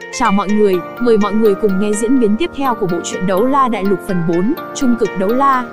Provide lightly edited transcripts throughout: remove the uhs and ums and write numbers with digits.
Chào mọi người, mời mọi người cùng nghe diễn biến tiếp theo của bộ truyện Đấu La Đại Lục phần 4, Trung cực đấu la.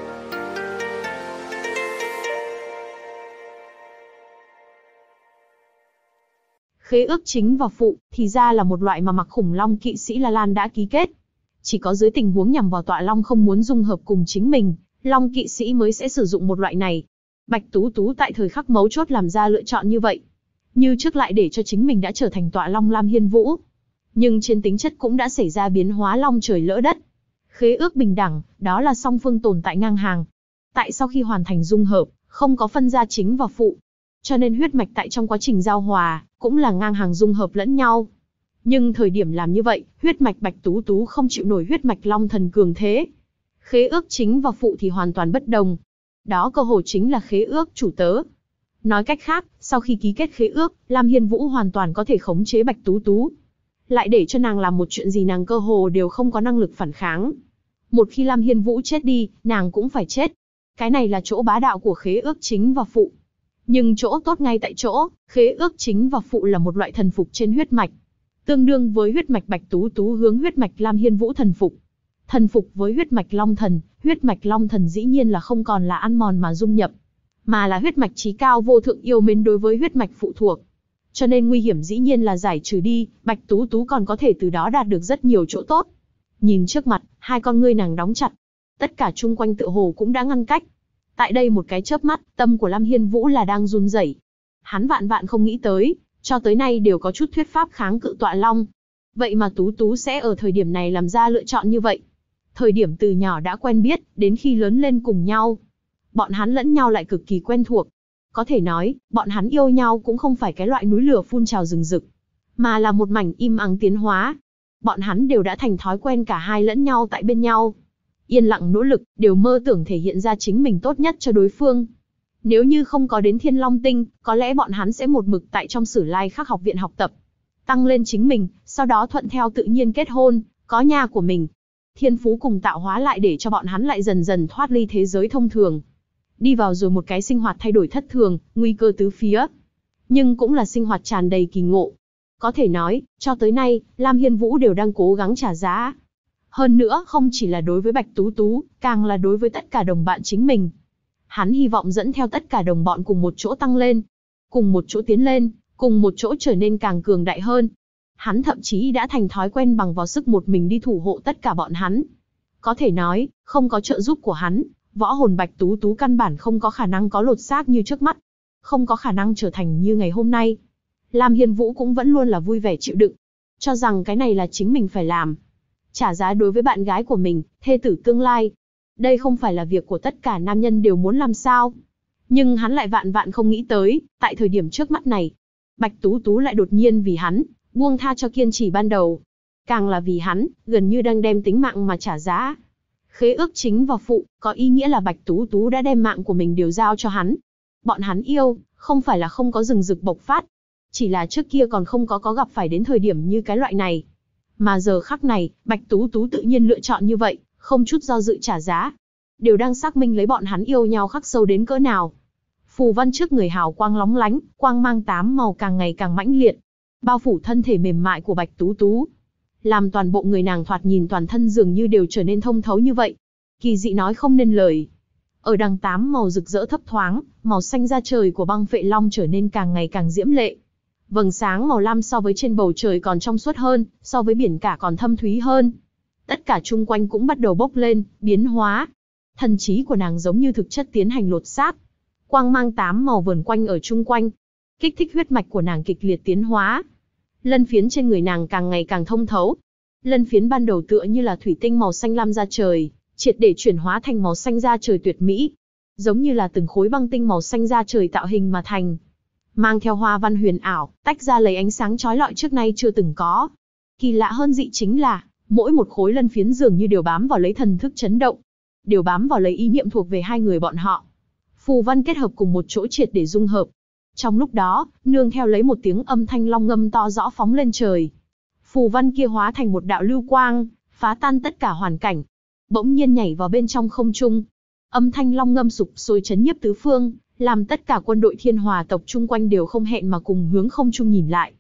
Khế ước chính và phụ, thì ra là một loại mà Mặc Khủng Long kỵ sĩ La Lan đã ký kết. Chỉ có dưới tình huống nhằm vào tọa long không muốn dung hợp cùng chính mình, Long kỵ sĩ mới sẽ sử dụng một loại này. Bạch Tú Tú tại thời khắc mấu chốt làm ra lựa chọn như vậy. Như trước lại để cho chính mình đã trở thành tọa long Lam Hiên Vũ. Nhưng trên tính chất cũng đã xảy ra biến hóa long trời lỡ đất. Khế ước bình đẳng, đó là song phương tồn tại ngang hàng. Tại sau khi hoàn thành dung hợp, không có phân ra chính và phụ. Cho nên huyết mạch tại trong quá trình giao hòa, cũng là ngang hàng dung hợp lẫn nhau. Nhưng thời điểm làm như vậy, huyết mạch Bạch Tú Tú không chịu nổi huyết mạch Long Thần cường thế. Khế ước chính và phụ thì hoàn toàn bất đồng. Đó cơ hồ chính là khế ước chủ tớ. Nói cách khác, sau khi ký kết khế ước, Lam Hiên Vũ hoàn toàn có thể khống chế Bạch Tú Tú. Lại để cho nàng làm một chuyện gì nàng cơ hồ đều không có năng lực phản kháng. Một khi Lam Hiên Vũ chết đi, nàng cũng phải chết. Cái này là chỗ bá đạo của khế ước chính và phụ. Nhưng chỗ tốt ngay tại chỗ, khế ước chính và phụ là một loại thần phục trên huyết mạch. Tương đương với huyết mạch Bạch Tú Tú hướng huyết mạch Lam Hiên Vũ thần phục. Thần phục với huyết mạch Long Thần, huyết mạch Long Thần dĩ nhiên là không còn là ăn mòn mà dung nhập, mà là huyết mạch chí cao vô thượng yêu mến đối với huyết mạch phụ thuộc. Cho nên nguy hiểm dĩ nhiên là giải trừ đi, Bạch Tú Tú còn có thể từ đó đạt được rất nhiều chỗ tốt. Nhìn trước mặt, hai con ngươi nàng đóng chặt. Tất cả chung quanh tựa hồ cũng đã ngăn cách. Tại đây một cái chớp mắt, tâm của Lam Hiên Vũ là đang run rẩy. Hắn vạn vạn không nghĩ tới, cho tới nay đều có chút thuyết pháp kháng cự tọa long. Vậy mà Tú Tú sẽ ở thời điểm này làm ra lựa chọn như vậy. Thời điểm từ nhỏ đã quen biết, đến khi lớn lên cùng nhau. Bọn hắn lẫn nhau lại cực kỳ quen thuộc. Có thể nói, bọn hắn yêu nhau cũng không phải cái loại núi lửa phun trào rừng rực, mà là một mảnh im ắng tiến hóa. Bọn hắn đều đã thành thói quen cả hai lẫn nhau tại bên nhau. Yên lặng nỗ lực, đều mơ tưởng thể hiện ra chính mình tốt nhất cho đối phương. Nếu như không có đến Thiên Long Tinh, có lẽ bọn hắn sẽ một mực tại trong Sử Lai Khắc học viện học tập. Tăng lên chính mình, sau đó thuận theo tự nhiên kết hôn, có nhà của mình. Thiên phú cùng tạo hóa lại để cho bọn hắn lại dần dần thoát ly thế giới thông thường. Đi vào rồi một cái sinh hoạt thay đổi thất thường, nguy cơ tứ phía. Nhưng cũng là sinh hoạt tràn đầy kỳ ngộ. Có thể nói, cho tới nay, Lam Hiên Vũ đều đang cố gắng trả giá. Hơn nữa, không chỉ là đối với Bạch Tú Tú, càng là đối với tất cả đồng bạn chính mình. Hắn hy vọng dẫn theo tất cả đồng bọn cùng một chỗ tăng lên, cùng một chỗ tiến lên, cùng một chỗ trở nên càng cường đại hơn. Hắn thậm chí đã thành thói quen bằng vào sức một mình đi thủ hộ tất cả bọn hắn. Có thể nói, không có trợ giúp của hắn, võ hồn Bạch Tú Tú căn bản không có khả năng có lột xác như trước mắt, không có khả năng trở thành như ngày hôm nay. Lam Hiên Vũ cũng vẫn luôn là vui vẻ chịu đựng, cho rằng cái này là chính mình phải làm. Trả giá đối với bạn gái của mình, thê tử tương lai. Đây không phải là việc của tất cả nam nhân đều muốn làm sao. Nhưng hắn lại vạn vạn không nghĩ tới, tại thời điểm trước mắt này, Bạch Tú Tú lại đột nhiên vì hắn, buông tha cho kiên trì ban đầu. Càng là vì hắn, gần như đang đem tính mạng mà trả giá. Khế ước chính và phụ, có ý nghĩa là Bạch Tú Tú đã đem mạng của mình đều giao cho hắn. Bọn hắn yêu, không phải là không có rừng rực bộc phát. Chỉ là trước kia còn không có gặp phải đến thời điểm như cái loại này. Mà giờ khắc này, Bạch Tú Tú tự nhiên lựa chọn như vậy, không chút do dự trả giá. Đều đang xác minh lấy bọn hắn yêu nhau khắc sâu đến cỡ nào. Phù văn trước người hào quang lóng lánh, quang mang 8 màu càng ngày càng mãnh liệt, bao phủ thân thể mềm mại của Bạch Tú Tú. Làm toàn bộ người nàng thoạt nhìn toàn thân dường như đều trở nên thông thấu như vậy. Kỳ dị nói không nên lời. Ở đằng 8 màu rực rỡ thấp thoáng, màu xanh da trời của băng phệ long trở nên càng ngày càng diễm lệ. Vầng sáng màu lam so với trên bầu trời còn trong suốt hơn, so với biển cả còn thâm thúy hơn. Tất cả chung quanh cũng bắt đầu bốc lên, biến hóa. Thần trí của nàng giống như thực chất tiến hành lột xác. Quang mang 8 màu vờn quanh ở chung quanh, kích thích huyết mạch của nàng kịch liệt tiến hóa. Lân phiến trên người nàng càng ngày càng thông thấu. Lân phiến ban đầu tựa như là thủy tinh màu xanh lam da trời, triệt để chuyển hóa thành màu xanh da trời tuyệt mỹ. Giống như là từng khối băng tinh màu xanh da trời tạo hình mà thành. Mang theo hoa văn huyền ảo, tách ra lấy ánh sáng chói lọi trước nay chưa từng có. Kỳ lạ hơn dị chính là, mỗi một khối lân phiến dường như đều bám vào lấy thần thức chấn động. Đều bám vào lấy ý niệm thuộc về hai người bọn họ. Phù văn kết hợp cùng một chỗ triệt để dung hợp. Trong lúc đó, nương theo lấy một tiếng âm thanh long ngâm to rõ phóng lên trời. Phù văn kia hóa thành một đạo lưu quang, phá tan tất cả hoàn cảnh. Bỗng nhiên nhảy vào bên trong không trung. Âm thanh long ngâm sục sôi chấn nhiếp tứ phương, làm tất cả quân đội Thiên Hòa tộc chung quanh đều không hẹn mà cùng hướng không trung nhìn lại.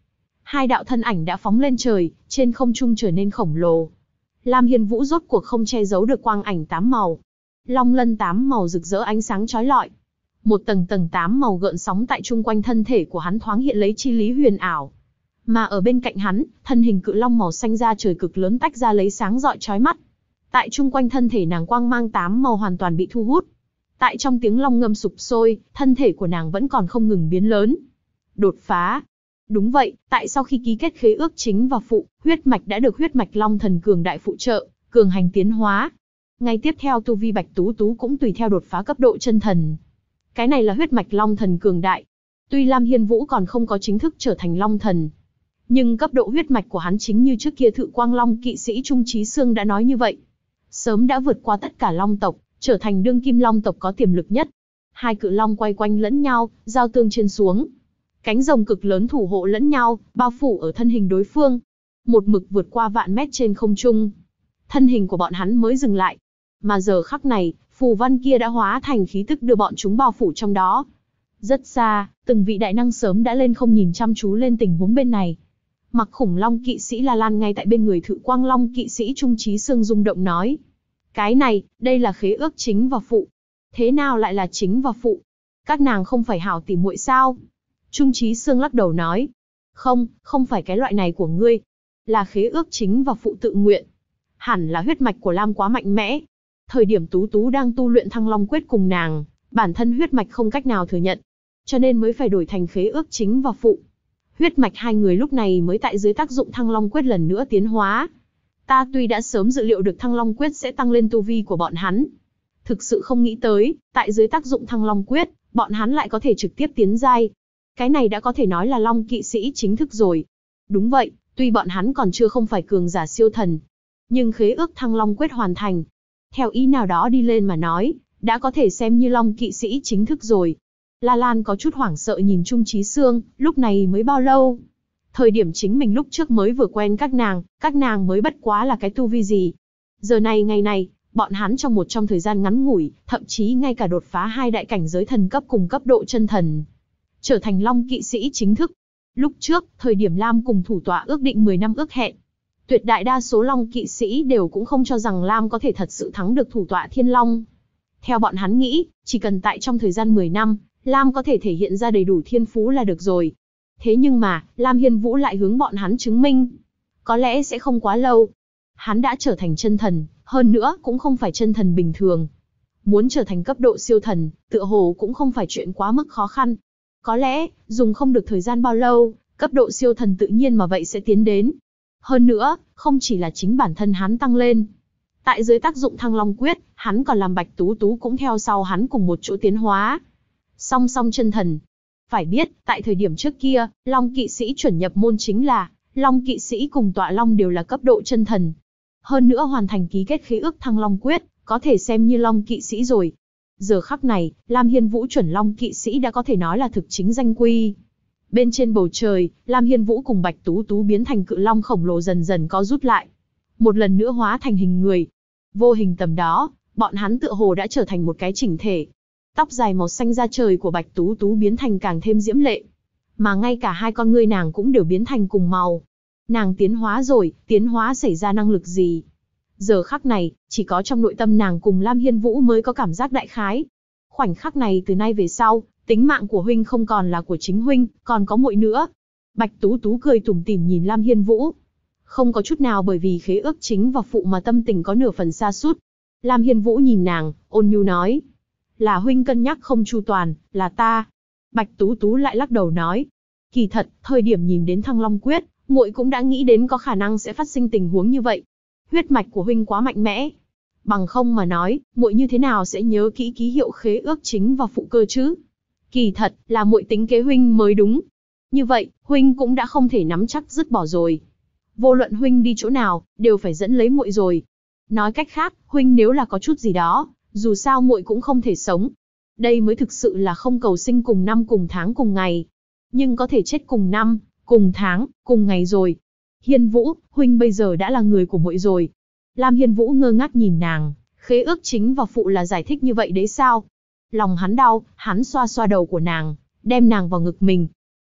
Hai đạo thân ảnh đã phóng lên trời, trên không trung trở nên khổng lồ. Lam Hiên Vũ rốt cuộc không che giấu được quang ảnh 8 màu. Long lân 8 màu rực rỡ ánh sáng chói lọi. Một tầng tầng 8 màu gợn sóng tại chung quanh thân thể của hắn thoáng hiện lấy chi lý huyền ảo. Mà ở bên cạnh hắn, thân hình cự long màu xanh da trời cực lớn tách ra lấy sáng rọi chói mắt. Tại chung quanh thân thể nàng quang mang 8 màu hoàn toàn bị thu hút. Tại trong tiếng long ngâm sục sôi, thân thể của nàng vẫn còn không ngừng biến lớn. Đột phá. Đúng vậy, tại sau khi ký kết khế ước chính và phụ, huyết mạch đã được huyết mạch long thần cường đại phụ trợ, cường hành tiến hóa. Ngay tiếp theo tu vi Bạch Tú Tú cũng tùy theo đột phá cấp độ chân thần. Cái này là huyết mạch long thần cường đại. Tuy Lam Hiên Vũ còn không có chính thức trở thành long thần, nhưng cấp độ huyết mạch của hắn chính như trước kia Thự Quang Long kỵ sĩ Trung Chí Sương đã nói như vậy. Sớm đã vượt qua tất cả long tộc, trở thành đương kim long tộc có tiềm lực nhất. Hai cự long quay quanh lẫn nhau, giao tương trên xuống. Cánh rồng cực lớn thủ hộ lẫn nhau, bao phủ ở thân hình đối phương. Một mực vượt qua vạn mét trên không trung. Thân hình của bọn hắn mới dừng lại. Mà giờ khắc này, phù văn kia đã hóa thành khí tức đưa bọn chúng bao phủ trong đó. Rất xa, từng vị đại năng sớm đã lên không nhìn chăm chú lên tình huống bên này. Mặc khủng long kỵ sĩ La Lan ngay tại bên người Thự Quang Long kỵ sĩ Trung Chí Sương rung động nói. Cái này, đây là khế ước chính và phụ. Thế nào lại là chính và phụ? Các nàng không phải hảo tỉ muội sao? Trung Chí Sương lắc đầu nói. Không, không phải cái loại này của ngươi. Là khế ước chính và phụ tự nguyện. Hẳn là huyết mạch của Lam quá mạnh mẽ. Thời điểm Tú Tú đang tu luyện Thăng Long Quyết cùng nàng, bản thân huyết mạch không cách nào thừa nhận. Cho nên mới phải đổi thành khế ước chính và phụ. Huyết mạch hai người lúc này mới tại dưới tác dụng Thăng Long Quyết lần nữa tiến hóa. Ta tuy đã sớm dự liệu được Thăng Long Quyết sẽ tăng lên tu vi của bọn hắn. Thực sự không nghĩ tới, tại dưới tác dụng Thăng Long Quyết, bọn hắn lại có thể trực tiếp tiến giai. Cái này đã có thể nói là Long kỵ sĩ chính thức rồi. Đúng vậy, tuy bọn hắn còn chưa không phải cường giả siêu thần, nhưng khế ước Thăng Long Quyết hoàn thành. Theo ý nào đó đi lên mà nói, đã có thể xem như Long kỵ sĩ chính thức rồi. La Lan có chút hoảng sợ nhìn Trung Chí Sương, lúc này mới bao lâu? Thời điểm chính mình lúc trước mới vừa quen các nàng mới bất quá là cái tu vi gì. Giờ này ngày này, bọn hắn trong thời gian ngắn ngủi, thậm chí ngay cả đột phá hai đại cảnh giới thần cấp cùng cấp độ chân thần. Trở thành Long kỵ sĩ chính thức. Lúc trước, thời điểm Lam cùng thủ tọa ước định 10 năm ước hẹn. Tuyệt đại đa số Long kỵ sĩ đều cũng không cho rằng Lam có thể thật sự thắng được thủ tọa Thiên Long. Theo bọn hắn nghĩ, chỉ cần tại trong thời gian 10 năm, Lam có thể thể hiện ra đầy đủ thiên phú là được rồi. Thế nhưng mà, Lam Hiên Vũ lại hướng bọn hắn chứng minh. Có lẽ sẽ không quá lâu. Hắn đã trở thành chân thần, hơn nữa cũng không phải chân thần bình thường. Muốn trở thành cấp độ siêu thần, tựa hồ cũng không phải chuyện quá mức khó khăn. Có lẽ, dùng không được thời gian bao lâu, cấp độ siêu thần tự nhiên mà vậy sẽ tiến đến. Hơn nữa, không chỉ là chính bản thân hắn tăng lên. Tại dưới tác dụng Thăng Long Quyết, hắn còn làm Bạch Tú Tú cũng theo sau hắn cùng một chỗ tiến hóa. Song song chân thần. Phải biết, tại thời điểm trước kia, Long kỵ sĩ chuẩn nhập môn chính là, Long kỵ sĩ cùng tọa Long đều là cấp độ chân thần. Hơn nữa hoàn thành ký kết khế ước Thăng Long Quyết, có thể xem như Long kỵ sĩ rồi. Giờ khắc này, Lam Hiên Vũ chuẩn Long kỵ sĩ đã có thể nói là thực chính danh quy. Bên trên bầu trời, Lam Hiên Vũ cùng Bạch Tú Tú biến thành cự long khổng lồ dần dần co rút lại. Một lần nữa hóa thành hình người. Vô hình tầm đó, bọn hắn tựa hồ đã trở thành một cái chỉnh thể. Tóc dài màu xanh da trời của Bạch Tú Tú biến thành càng thêm diễm lệ. Mà ngay cả hai con ngươi nàng cũng đều biến thành cùng màu. Nàng tiến hóa rồi, tiến hóa xảy ra năng lực gì? Giờ khắc này, chỉ có trong nội tâm nàng cùng Lam Hiên Vũ mới có cảm giác đại khái. Khoảnh khắc này từ nay về sau, tính mạng của huynh không còn là của chính huynh, còn có muội nữa. Bạch Tú Tú cười tủm tỉm nhìn Lam Hiên Vũ. Không có chút nào bởi vì khế ước chính và phụ mà tâm tình có nửa phần sa sút. Lam Hiên Vũ nhìn nàng, ôn nhu nói. Là huynh cân nhắc không chu toàn, là ta. Bạch Tú Tú lại lắc đầu nói. Kỳ thật, thời điểm nhìn đến Thăng Long Quyết, muội cũng đã nghĩ đến có khả năng sẽ phát sinh tình huống như vậy. Huyết mạch của huynh quá mạnh mẽ. Bằng không mà nói, muội như thế nào sẽ nhớ kỹ ký hiệu khế ước chính và phụ cơ chứ? Kỳ thật, là muội tính kế huynh mới đúng. Như vậy, huynh cũng đã không thể nắm chắc dứt bỏ rồi. Vô luận huynh đi chỗ nào, đều phải dẫn lấy muội rồi. Nói cách khác, huynh nếu là có chút gì đó, dù sao muội cũng không thể sống. Đây mới thực sự là không cầu sinh cùng năm cùng tháng cùng ngày. Nhưng có thể chết cùng năm, cùng tháng, cùng ngày rồi. Hiên Vũ, huynh bây giờ đã là người của muội rồi. Lam Hiên Vũ ngơ ngác nhìn nàng, khế ước chính và phụ là giải thích như vậy đấy sao? Lòng hắn đau, hắn xoa xoa đầu của nàng, đem nàng vào ngực mình.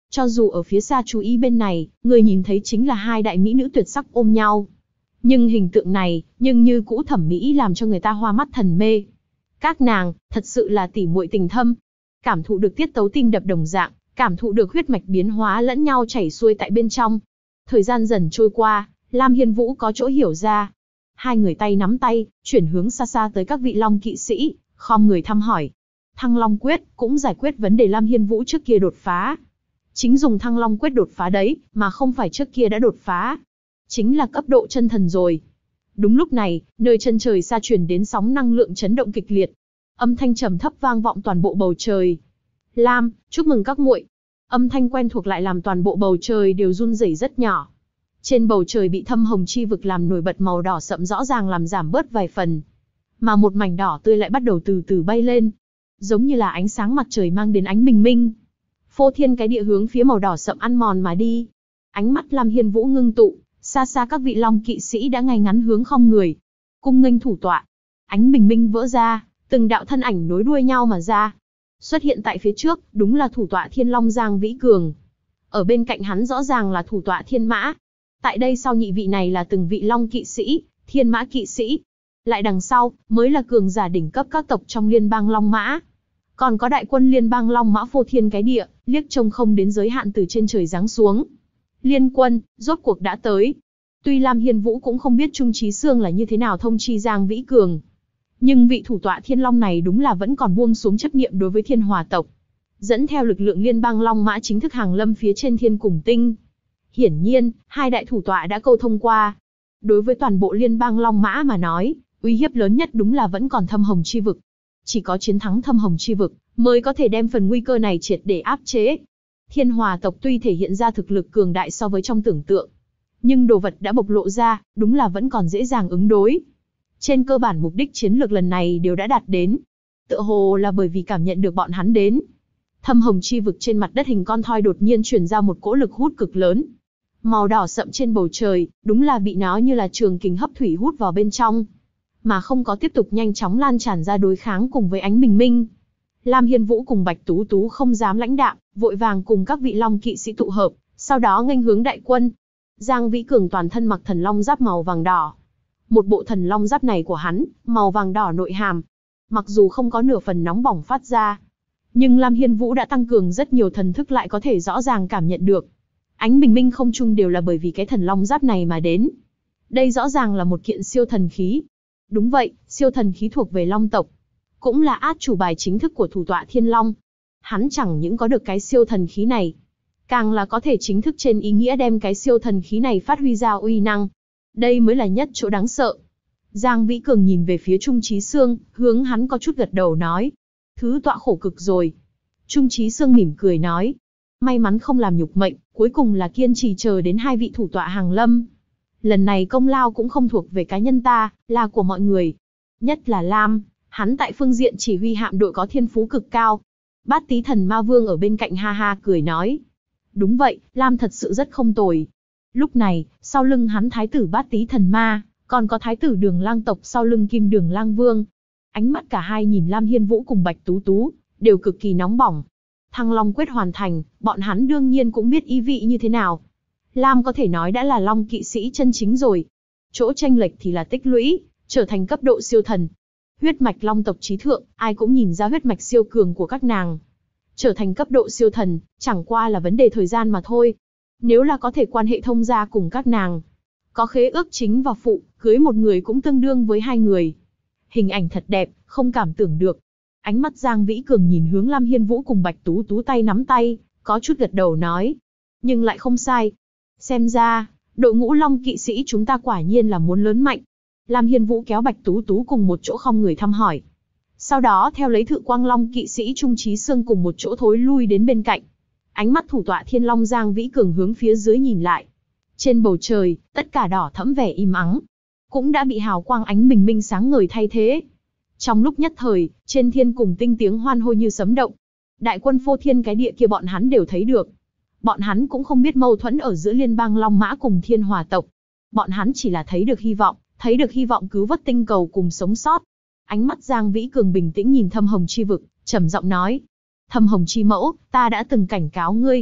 Cho dù ở phía xa chú ý bên này, người nhìn thấy chính là hai đại mỹ nữ tuyệt sắc ôm nhau. Nhưng hình tượng này, nhưng như cũ thẩm mỹ làm cho người ta hoa mắt thần mê. Các nàng, thật sự là tỉ muội tình thâm. Cảm thụ được tiết tấu tim đập đồng dạng, cảm thụ được huyết mạch biến hóa lẫn nhau chảy xuôi tại bên trong. Thời gian dần trôi qua, Lam Hiên Vũ có chỗ hiểu ra. Hai người tay nắm tay, chuyển hướng xa xa tới các vị long kỵ sĩ, khom người thăm hỏi. Thăng Long Quyết cũng giải quyết vấn đề Lam Hiên Vũ trước kia đột phá. Chính dùng Thăng Long Quyết đột phá đấy, mà không phải trước kia đã đột phá. Chính là cấp độ chân thần rồi. Đúng lúc này, nơi chân trời xa truyền đến sóng năng lượng chấn động kịch liệt. Âm thanh trầm thấp vang vọng toàn bộ bầu trời. Lam, chúc mừng các muội. Âm thanh quen thuộc lại làm toàn bộ bầu trời đều run rẩy rất nhỏ. Trên bầu trời bị thâm hồng chi vực làm nổi bật màu đỏ sậm rõ ràng làm giảm bớt vài phần. Mà một mảnh đỏ tươi lại bắt đầu từ từ bay lên. Giống như là ánh sáng mặt trời mang đến ánh bình minh. Phô thiên cái địa hướng phía màu đỏ sậm ăn mòn mà đi. Ánh mắt Lam Hiên Vũ ngưng tụ, xa xa các vị long kỵ sĩ đã ngay ngắn hướng không người. Cung nghênh thủ tọa. Ánh bình minh vỡ ra, từng đạo thân ảnh nối đuôi nhau mà ra. Xuất hiện tại phía trước, đúng là thủ tọa Thiên Long Giang Vĩ Cường. Ở bên cạnh hắn rõ ràng là thủ tọa Thiên Mã. Tại đây sau nhị vị này là từng vị long kỵ sĩ, Thiên Mã kỵ sĩ. Lại đằng sau, mới là cường giả đỉnh cấp các tộc trong liên bang Long Mã. Còn có đại quân liên bang Long Mã phô thiên cái địa, liếc trông không đến giới hạn từ trên trời giáng xuống. Liên quân, rốt cuộc đã tới. Tuy Lam Hiên Vũ cũng không biết Trung Chí Xương là như thế nào thông chi Giang Vĩ Cường. Nhưng vị thủ tọa Thiên Long này đúng là vẫn còn buông xuống chấp niệm đối với Thiên Hòa tộc. Dẫn theo lực lượng liên bang Long Mã chính thức hàng lâm phía trên Thiên Cùng Tinh. Hiển nhiên, hai đại thủ tọa đã câu thông qua. Đối với toàn bộ liên bang Long Mã mà nói, uy hiếp lớn nhất đúng là vẫn còn thâm hồng chi vực. Chỉ có chiến thắng thâm hồng chi vực, mới có thể đem phần nguy cơ này triệt để áp chế. Thiên Hòa tộc tuy thể hiện ra thực lực cường đại so với trong tưởng tượng, nhưng đồ vật đã bộc lộ ra, đúng là vẫn còn dễ dàng ứng đối. Trên cơ bản mục đích chiến lược lần này đều đã đạt đến. Tựa hồ là bởi vì cảm nhận được bọn hắn đến. Thâm hồng chi vực trên mặt đất hình con thoi đột nhiên truyền ra một cỗ lực hút cực lớn. Màu đỏ sậm trên bầu trời, đúng là bị nó như là trường kình hấp thủy hút vào bên trong. Mà không có tiếp tục nhanh chóng lan tràn ra đối kháng cùng với ánh bình minh. Lam Hiên Vũ cùng Bạch Tú Tú không dám lãnh đạm, vội vàng cùng các vị long kỵ sĩ tụ hợp, sau đó nghênh hướng đại quân. Giang Vĩ Cường toàn thân mặc thần long giáp màu vàng đỏ. Một bộ thần long giáp này của hắn, màu vàng đỏ nội hàm. Mặc dù không có nửa phần nóng bỏng phát ra, nhưng Lam Hiên Vũ đã tăng cường rất nhiều thần thức lại có thể rõ ràng cảm nhận được. Ánh bình minh không trung đều là bởi vì cái thần long giáp này mà đến. Đây rõ ràng là một kiện siêu thần khí. Đúng vậy, siêu thần khí thuộc về long tộc. Cũng là át chủ bài chính thức của thủ tọa Thiên Long. Hắn chẳng những có được cái siêu thần khí này, càng là có thể chính thức trên ý nghĩa đem cái siêu thần khí này phát huy ra uy năng. Đây mới là nhất chỗ đáng sợ. Giang Vĩ Cường nhìn về phía Trung Chí Xương, hướng hắn có chút gật đầu nói. Thứ tọa khổ cực rồi. Trung Chí Xương mỉm cười nói. May mắn không làm nhục mệnh, cuối cùng là kiên trì chờ đến hai vị thủ tọa hàng lâm. Lần này công lao cũng không thuộc về cá nhân ta, là của mọi người. Nhất là Lam, hắn tại phương diện chỉ huy hạm đội có thiên phú cực cao. Bát Tý Thần Ma Vương ở bên cạnh ha ha cười nói. Đúng vậy, Lam thật sự rất không tồi. Lúc này, sau lưng hắn thái tử Bát Tý Thần Ma, còn có thái tử Đường Lang tộc sau lưng Kim Đường Lang Vương. Ánh mắt cả hai nhìn Lam Hiên Vũ cùng Bạch Tú Tú, đều cực kỳ nóng bỏng. Thăng Long Quyết hoàn thành, bọn hắn đương nhiên cũng biết ý vị như thế nào. Lam có thể nói đã là Long kỵ sĩ chân chính rồi. Chỗ chênh lệch thì là tích lũy, trở thành cấp độ siêu thần. Huyết mạch Long tộc chí thượng, ai cũng nhìn ra huyết mạch siêu cường của các nàng. Trở thành cấp độ siêu thần, chẳng qua là vấn đề thời gian mà thôi. Nếu là có thể quan hệ thông gia cùng các nàng, có khế ước chính và phụ, cưới một người cũng tương đương với hai người. Hình ảnh thật đẹp, không cảm tưởng được. Ánh mắt Giang Vĩ Cường nhìn hướng Lam Hiên Vũ cùng Bạch Tú Tú tay nắm tay, có chút gật đầu nói. Nhưng lại không sai. Xem ra, đội ngũ Long kỵ sĩ chúng ta quả nhiên là muốn lớn mạnh. Lam Hiên Vũ kéo Bạch Tú Tú cùng một chỗ không người thăm hỏi. Sau đó theo lấy Thự Quang Long kỵ sĩ Trung Chí Xương cùng một chỗ thối lui đến bên cạnh. Ánh mắt thủ tọa Thiên Long Giang Vĩ Cường hướng phía dưới nhìn lại. Trên bầu trời, tất cả đỏ thẫm vẻ im ắng, cũng đã bị hào quang ánh bình minh sáng ngời thay thế. Trong lúc nhất thời, trên Thiên Cùng Tinh tiếng hoan hô như sấm động. Đại quân phô thiên cái địa kia bọn hắn đều thấy được. Bọn hắn cũng không biết mâu thuẫn ở giữa liên bang Long Mã cùng Thiên Hòa tộc. Bọn hắn chỉ là thấy được hy vọng cứu vớt tinh cầu cùng sống sót. Ánh mắt Giang Vĩ Cường bình tĩnh nhìn Thâm Hồng chi vực, trầm giọng nói. Thâm Hồng chi mẫu, ta đã từng cảnh cáo ngươi.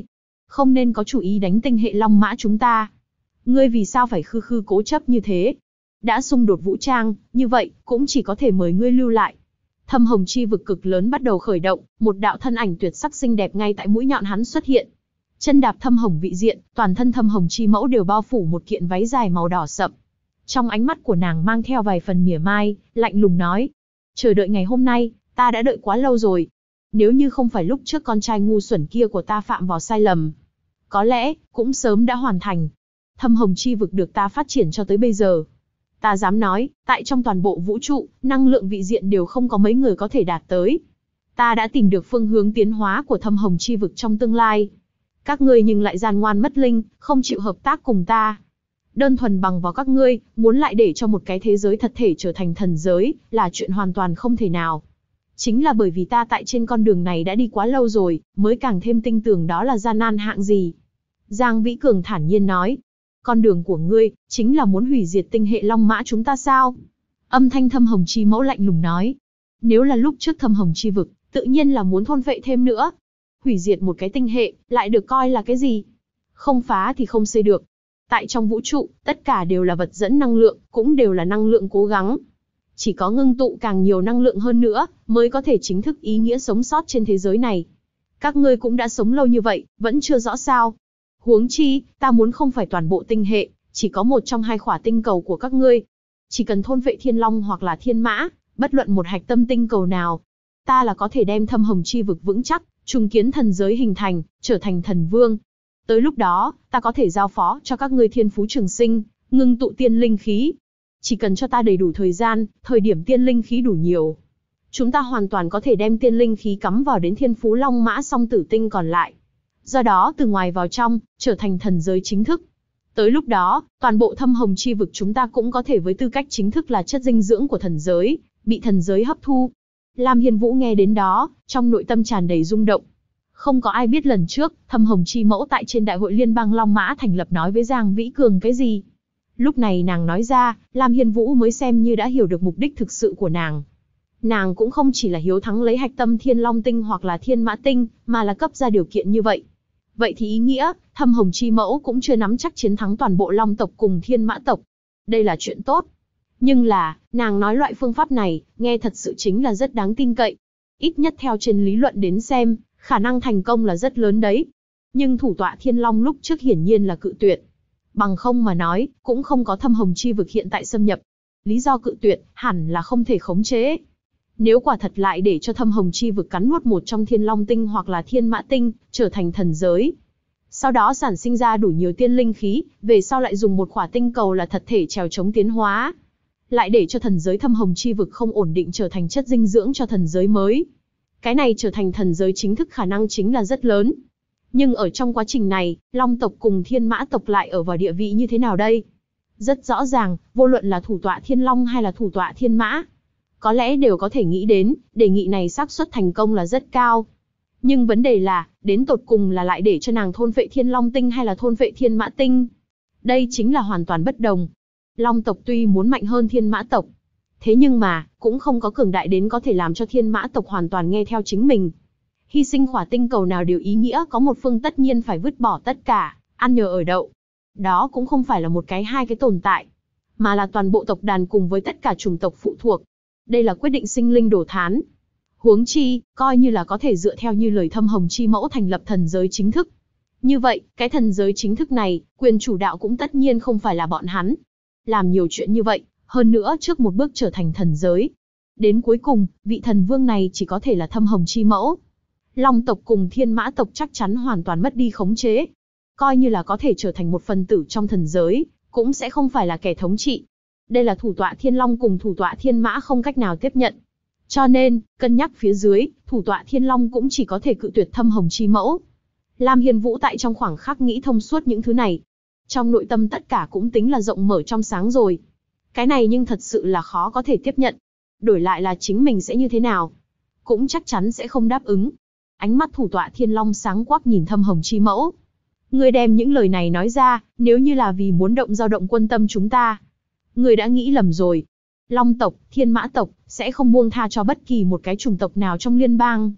Không nên có chủ ý đánh tinh hệ Long Mã chúng ta. Ngươi vì sao phải khư khư cố chấp như thế? Đã xung đột vũ trang, như vậy, cũng chỉ có thể mời ngươi lưu lại. Thâm hồng chi vực cực lớn bắt đầu khởi động, một đạo thân ảnh tuyệt sắc xinh đẹp ngay tại mũi nhọn hắn xuất hiện. Chân đạp thâm hồng vị diện, toàn thân thâm hồng chi mẫu đều bao phủ một kiện váy dài màu đỏ sậm. Trong ánh mắt của nàng mang theo vài phần mỉa mai, lạnh lùng nói. Chờ đợi ngày hôm nay, ta đã đợi quá lâu rồi. Nếu như không phải lúc trước con trai ngu xuẩn kia của ta phạm vào sai lầm, có lẽ, cũng sớm đã hoàn thành. Thâm hồng chi vực được ta phát triển cho tới bây giờ. Ta dám nói, tại trong toàn bộ vũ trụ, năng lượng vị diện đều không có mấy người có thể đạt tới. Ta đã tìm được phương hướng tiến hóa của thâm hồng chi vực trong tương lai. Các ngươi nhưng lại gian ngoan mất linh, không chịu hợp tác cùng ta. Đơn thuần bằng vào các ngươi, muốn lại để cho một cái thế giới thật thể trở thành thần giới, là chuyện hoàn toàn không thể nào. Chính là bởi vì ta tại trên con đường này đã đi quá lâu rồi, mới càng thêm tin tưởng đó là gian nan hạng gì. Giang Vĩ Cường thản nhiên nói. Con đường của ngươi, chính là muốn hủy diệt tinh hệ Long Mã chúng ta sao? Âm thanh thâm hồng chi mẫu lạnh lùng nói. Nếu là lúc trước thâm hồng chi vực, tự nhiên là muốn thôn phệ thêm nữa. Hủy diệt một cái tinh hệ, lại được coi là cái gì? Không phá thì không xây được. Tại trong vũ trụ, tất cả đều là vật dẫn năng lượng, cũng đều là năng lượng cố gắng. Chỉ có ngưng tụ càng nhiều năng lượng hơn nữa, mới có thể chính thức ý nghĩa sống sót trên thế giới này. Các ngươi cũng đã sống lâu như vậy, vẫn chưa rõ sao? Huống chi, ta muốn không phải toàn bộ tinh hệ, chỉ có một trong hai khỏa tinh cầu của các ngươi. Chỉ cần thôn vệ thiên long hoặc là thiên mã, bất luận một hạch tâm tinh cầu nào, ta là có thể đem thâm hồng chi vực vững chắc, trùng kiến thần giới hình thành, trở thành thần vương. Tới lúc đó, ta có thể giao phó cho các ngươi thiên phú trường sinh, ngưng tụ tiên linh khí. Chỉ cần cho ta đầy đủ thời gian, thời điểm tiên linh khí đủ nhiều, chúng ta hoàn toàn có thể đem tiên linh khí cắm vào đến thiên phú long mã song tử tinh còn lại. Do đó từ ngoài vào trong, trở thành thần giới chính thức. Tới lúc đó, toàn bộ thâm hồng chi vực chúng ta cũng có thể với tư cách chính thức là chất dinh dưỡng của thần giới, bị thần giới hấp thu. Lam Hiên Vũ nghe đến đó, trong nội tâm tràn đầy rung động. Không có ai biết lần trước, thâm hồng chi mẫu tại trên đại hội liên bang Long Mã thành lập nói với Giang Vĩ Cường cái gì. Lúc này nàng nói ra, Lam Hiên Vũ mới xem như đã hiểu được mục đích thực sự của nàng. Nàng cũng không chỉ là hiếu thắng lấy hạch tâm thiên long tinh hoặc là thiên mã tinh, mà là cấp ra điều kiện như vậy. Vậy thì ý nghĩa, thâm hồng chi mẫu cũng chưa nắm chắc chiến thắng toàn bộ long tộc cùng thiên mã tộc. Đây là chuyện tốt. Nhưng là, nàng nói loại phương pháp này, nghe thật sự chính là rất đáng tin cậy. Ít nhất theo trên lý luận đến xem, khả năng thành công là rất lớn đấy. Nhưng thủ tọa thiên long lúc trước hiển nhiên là cự tuyệt. Bằng không mà nói, cũng không có thâm hồng chi vực hiện tại xâm nhập. Lý do cự tuyệt, hẳn là không thể khống chế. Nếu quả thật lại để cho thâm hồng chi vực cắn nuốt một trong thiên long tinh hoặc là thiên mã tinh, trở thành thần giới. Sau đó sản sinh ra đủ nhiều tiên linh khí, về sau lại dùng một khỏa tinh cầu là thật thể trèo chống tiến hóa. Lại để cho thần giới thâm hồng chi vực không ổn định trở thành chất dinh dưỡng cho thần giới mới. Cái này trở thành thần giới chính thức khả năng chính là rất lớn. Nhưng ở trong quá trình này, long tộc cùng thiên mã tộc lại ở vào địa vị như thế nào đây? Rất rõ ràng, vô luận là thủ tọa thiên long hay là thủ tọa thiên mã, có lẽ đều có thể nghĩ đến, đề nghị này xác suất thành công là rất cao. Nhưng vấn đề là, đến tột cùng là lại để cho nàng thôn vệ thiên long tinh hay là thôn vệ thiên mã tinh? Đây chính là hoàn toàn bất đồng. Long tộc tuy muốn mạnh hơn thiên mã tộc, thế nhưng mà, cũng không có cường đại đến có thể làm cho thiên mã tộc hoàn toàn nghe theo chính mình. Hy sinh khỏa tinh cầu nào đều ý nghĩa có một phương tất nhiên phải vứt bỏ tất cả, ăn nhờ ở đậu. Đó cũng không phải là một cái hai cái tồn tại, mà là toàn bộ tộc đàn cùng với tất cả chủng tộc phụ thuộc. Đây là quyết định sinh linh đổ thán. Huống chi, coi như là có thể dựa theo như lời thâm hồng chi mẫu thành lập thần giới chính thức. Như vậy, cái thần giới chính thức này, quyền chủ đạo cũng tất nhiên không phải là bọn hắn. Làm nhiều chuyện như vậy, hơn nữa trước một bước trở thành thần giới. Đến cuối cùng, vị thần vương này chỉ có thể là thâm hồng chi mẫu. Long tộc cùng thiên mã tộc chắc chắn hoàn toàn mất đi khống chế. Coi như là có thể trở thành một phần tử trong thần giới, cũng sẽ không phải là kẻ thống trị. Đây là thủ tọa thiên long cùng thủ tọa thiên mã không cách nào tiếp nhận. Cho nên, cân nhắc phía dưới, thủ tọa thiên long cũng chỉ có thể cự tuyệt thâm hồng chi mẫu. Lam Hiên Vũ tại trong khoảng khắc nghĩ thông suốt những thứ này. Trong nội tâm tất cả cũng tính là rộng mở trong sáng rồi. Cái này nhưng thật sự là khó có thể tiếp nhận. Đổi lại là chính mình sẽ như thế nào? Cũng chắc chắn sẽ không đáp ứng. Ánh mắt thủ tọa thiên long sáng quắc nhìn thâm hồng chi mẫu. Ngươi đem những lời này nói ra, nếu như là vì muốn dao động quân tâm chúng ta. Ngươi đã nghĩ lầm rồi. Long tộc, thiên mã tộc, sẽ không buông tha cho bất kỳ một cái chủng tộc nào trong liên bang.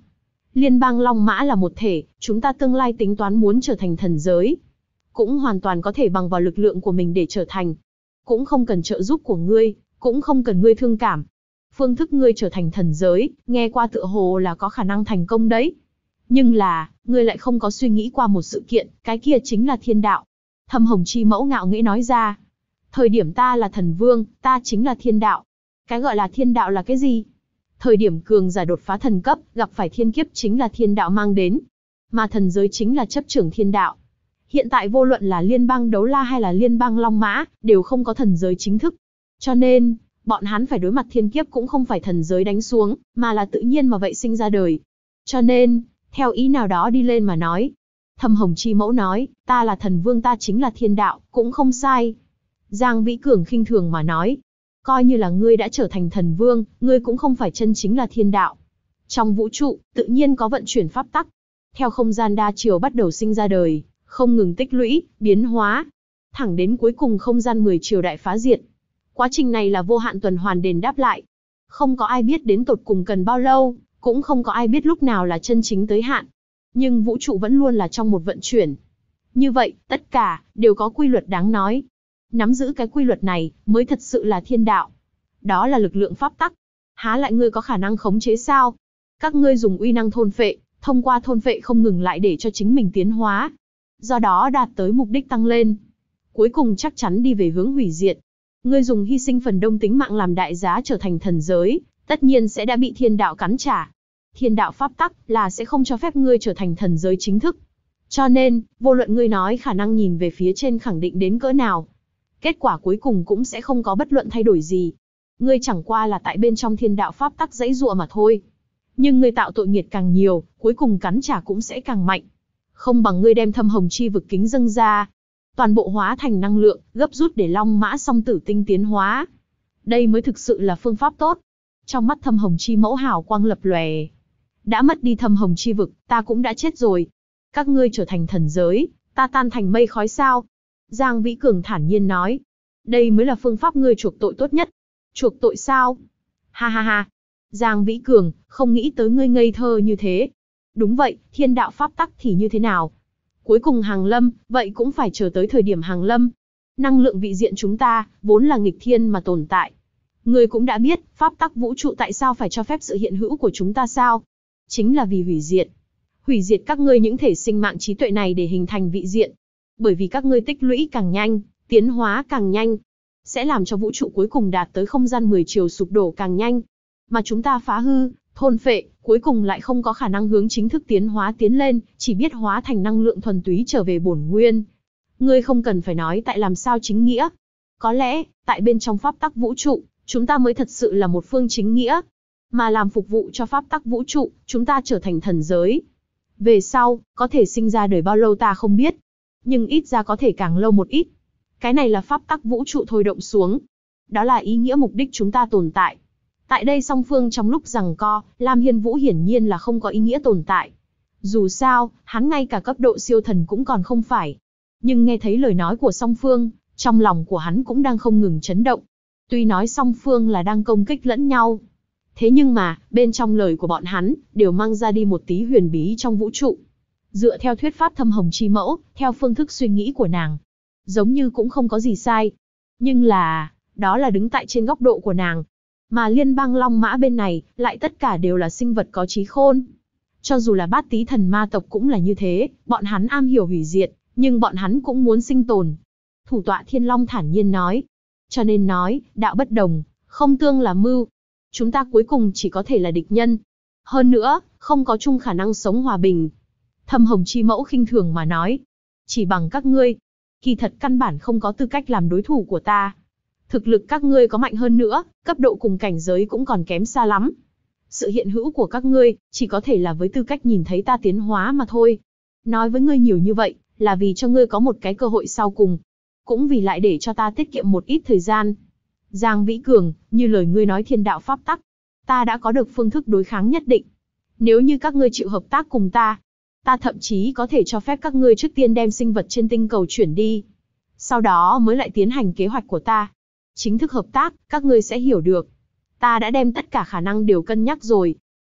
Liên bang Long Mã là một thể, chúng ta tương lai tính toán muốn trở thành thần giới. Cũng hoàn toàn có thể bằng vào lực lượng của mình để trở thành. Cũng không cần trợ giúp của ngươi, cũng không cần ngươi thương cảm. Phương thức ngươi trở thành thần giới, nghe qua tựa hồ là có khả năng thành công đấy. Nhưng là, ngươi lại không có suy nghĩ qua một sự kiện, cái kia chính là thiên đạo. Thâm Hồng Chi Mẫu ngạo nghễ nói ra. Thời điểm ta là thần vương, ta chính là thiên đạo. Cái gọi là thiên đạo là cái gì? Thời điểm cường giả đột phá thần cấp, gặp phải thiên kiếp chính là thiên đạo mang đến. Mà thần giới chính là chấp trưởng thiên đạo. Hiện tại vô luận là liên bang Đấu La hay là liên bang Long Mã, đều không có thần giới chính thức. Cho nên, bọn hắn phải đối mặt thiên kiếp cũng không phải thần giới đánh xuống, mà là tự nhiên mà vậy sinh ra đời. Cho nên, theo ý nào đó đi lên mà nói. Thâm Hồng Chi Mẫu nói, ta là thần vương, ta chính là thiên đạo, cũng không sai. Giang Vĩ Cường khinh thường mà nói, coi như là ngươi đã trở thành thần vương, ngươi cũng không phải chân chính là thiên đạo. Trong vũ trụ, tự nhiên có vận chuyển pháp tắc. Theo không gian đa chiều bắt đầu sinh ra đời, không ngừng tích lũy, biến hóa. Thẳng đến cuối cùng không gian 10 chiều đại phá diệt. Quá trình này là vô hạn tuần hoàn đền đáp lại. Không có ai biết đến tột cùng cần bao lâu, cũng không có ai biết lúc nào là chân chính tới hạn. Nhưng vũ trụ vẫn luôn là trong một vận chuyển. Như vậy, tất cả, đều có quy luật đáng nói. Nắm giữ cái quy luật này, mới thật sự là thiên đạo. Đó là lực lượng pháp tắc. Há lại ngươi có khả năng khống chế sao? Các ngươi dùng uy năng thôn phệ, thông qua thôn phệ không ngừng lại để cho chính mình tiến hóa. Do đó đạt tới mục đích tăng lên. Cuối cùng chắc chắn đi về hướng hủy diệt. Ngươi dùng hy sinh phần đông tính mạng làm đại giá trở thành thần giới, tất nhiên sẽ đã bị thiên đạo cắn trả. Thiên đạo pháp tắc là sẽ không cho phép ngươi trở thành thần giới chính thức. Cho nên, vô luận ngươi nói khả năng nhìn về phía trên khẳng định đến cỡ nào, kết quả cuối cùng cũng sẽ không có bất luận thay đổi gì. Ngươi chẳng qua là tại bên trong thiên đạo pháp tắc giãy giụa mà thôi. Nhưng ngươi tạo tội nghiệt càng nhiều, cuối cùng cắn trả cũng sẽ càng mạnh. Không bằng ngươi đem thâm hồng chi vực kính dâng ra. Toàn bộ hóa thành năng lượng, gấp rút để Long Mã song tử tinh tiến hóa. Đây mới thực sự là phương pháp tốt. Trong mắt thâm hồng chi mẫu hào quang lập lòe. Đã mất đi thâm hồng chi vực, ta cũng đã chết rồi. Các ngươi trở thành thần giới, ta tan thành mây khói sao? Giang Vĩ Cường thản nhiên nói. Đây mới là phương pháp ngươi chuộc tội tốt nhất. Chuộc tội sao? Ha ha ha. Giang Vĩ Cường, không nghĩ tới ngươi ngây thơ như thế. Đúng vậy, thiên đạo pháp tắc thì như thế nào? Cuối cùng hàng lâm, vậy cũng phải chờ tới thời điểm hàng lâm. Năng lượng vị diện chúng ta, vốn là nghịch thiên mà tồn tại. Ngươi cũng đã biết, pháp tắc vũ trụ tại sao phải cho phép sự hiện hữu của chúng ta sao? Chính là vì hủy diệt. Hủy diệt các ngươi những thể sinh mạng trí tuệ này để hình thành vị diện. Bởi vì các ngươi tích lũy càng nhanh, tiến hóa càng nhanh, sẽ làm cho vũ trụ cuối cùng đạt tới không gian 10 chiều sụp đổ càng nhanh. Mà chúng ta phá hư, thôn phệ, cuối cùng lại không có khả năng hướng chính thức tiến hóa tiến lên, chỉ biết hóa thành năng lượng thuần túy trở về bổn nguyên. Ngươi không cần phải nói tại làm sao chính nghĩa. Có lẽ, tại bên trong pháp tắc vũ trụ, chúng ta mới thật sự là một phương chính nghĩa. Mà làm phục vụ cho pháp tắc vũ trụ, chúng ta trở thành thần giới. Về sau, có thể sinh ra đời bao lâu ta không biết. Nhưng ít ra có thể càng lâu một ít. Cái này là pháp tắc vũ trụ thôi động xuống. Đó là ý nghĩa mục đích chúng ta tồn tại. Tại đây song phương trong lúc giằng co, Lam Hiên Vũ hiển nhiên là không có ý nghĩa tồn tại. Dù sao, hắn ngay cả cấp độ siêu thần cũng còn không phải. Nhưng nghe thấy lời nói của song phương, trong lòng của hắn cũng đang không ngừng chấn động. Tuy nói song phương là đang công kích lẫn nhau. Thế nhưng mà, bên trong lời của bọn hắn, đều mang ra đi một tí huyền bí trong vũ trụ. Dựa theo thuyết pháp thâm hồng chi mẫu, theo phương thức suy nghĩ của nàng, giống như cũng không có gì sai. Nhưng là, đó là đứng tại trên góc độ của nàng. Mà liên bang Long Mã bên này, lại tất cả đều là sinh vật có trí khôn. Cho dù là bát tí thần ma tộc cũng là như thế, bọn hắn am hiểu hủy diệt, nhưng bọn hắn cũng muốn sinh tồn. Thủ tọa Thiên Long thản nhiên nói. Cho nên nói, đạo bất đồng, không tương là mưu. Chúng ta cuối cùng chỉ có thể là địch nhân. Hơn nữa, không có chung khả năng sống hòa bình. Thâm hồng chi mẫu khinh thường mà nói. Chỉ bằng các ngươi, kỳ thật căn bản không có tư cách làm đối thủ của ta. Thực lực các ngươi có mạnh hơn nữa, cấp độ cùng cảnh giới cũng còn kém xa lắm. Sự hiện hữu của các ngươi, chỉ có thể là với tư cách nhìn thấy ta tiến hóa mà thôi. Nói với ngươi nhiều như vậy, là vì cho ngươi có một cái cơ hội sau cùng. Cũng vì lại để cho ta tiết kiệm một ít thời gian. Giang Vĩ Cường, như lời ngươi nói thiên đạo pháp tắc, ta đã có được phương thức đối kháng nhất định. Nếu như các ngươi chịu hợp tác cùng ta, ta thậm chí có thể cho phép các ngươi trước tiên đem sinh vật trên tinh cầu chuyển đi. Sau đó mới lại tiến hành kế hoạch của ta. Chính thức hợp tác, các ngươi sẽ hiểu được. Ta đã đem tất cả khả năng đều cân nhắc rồi.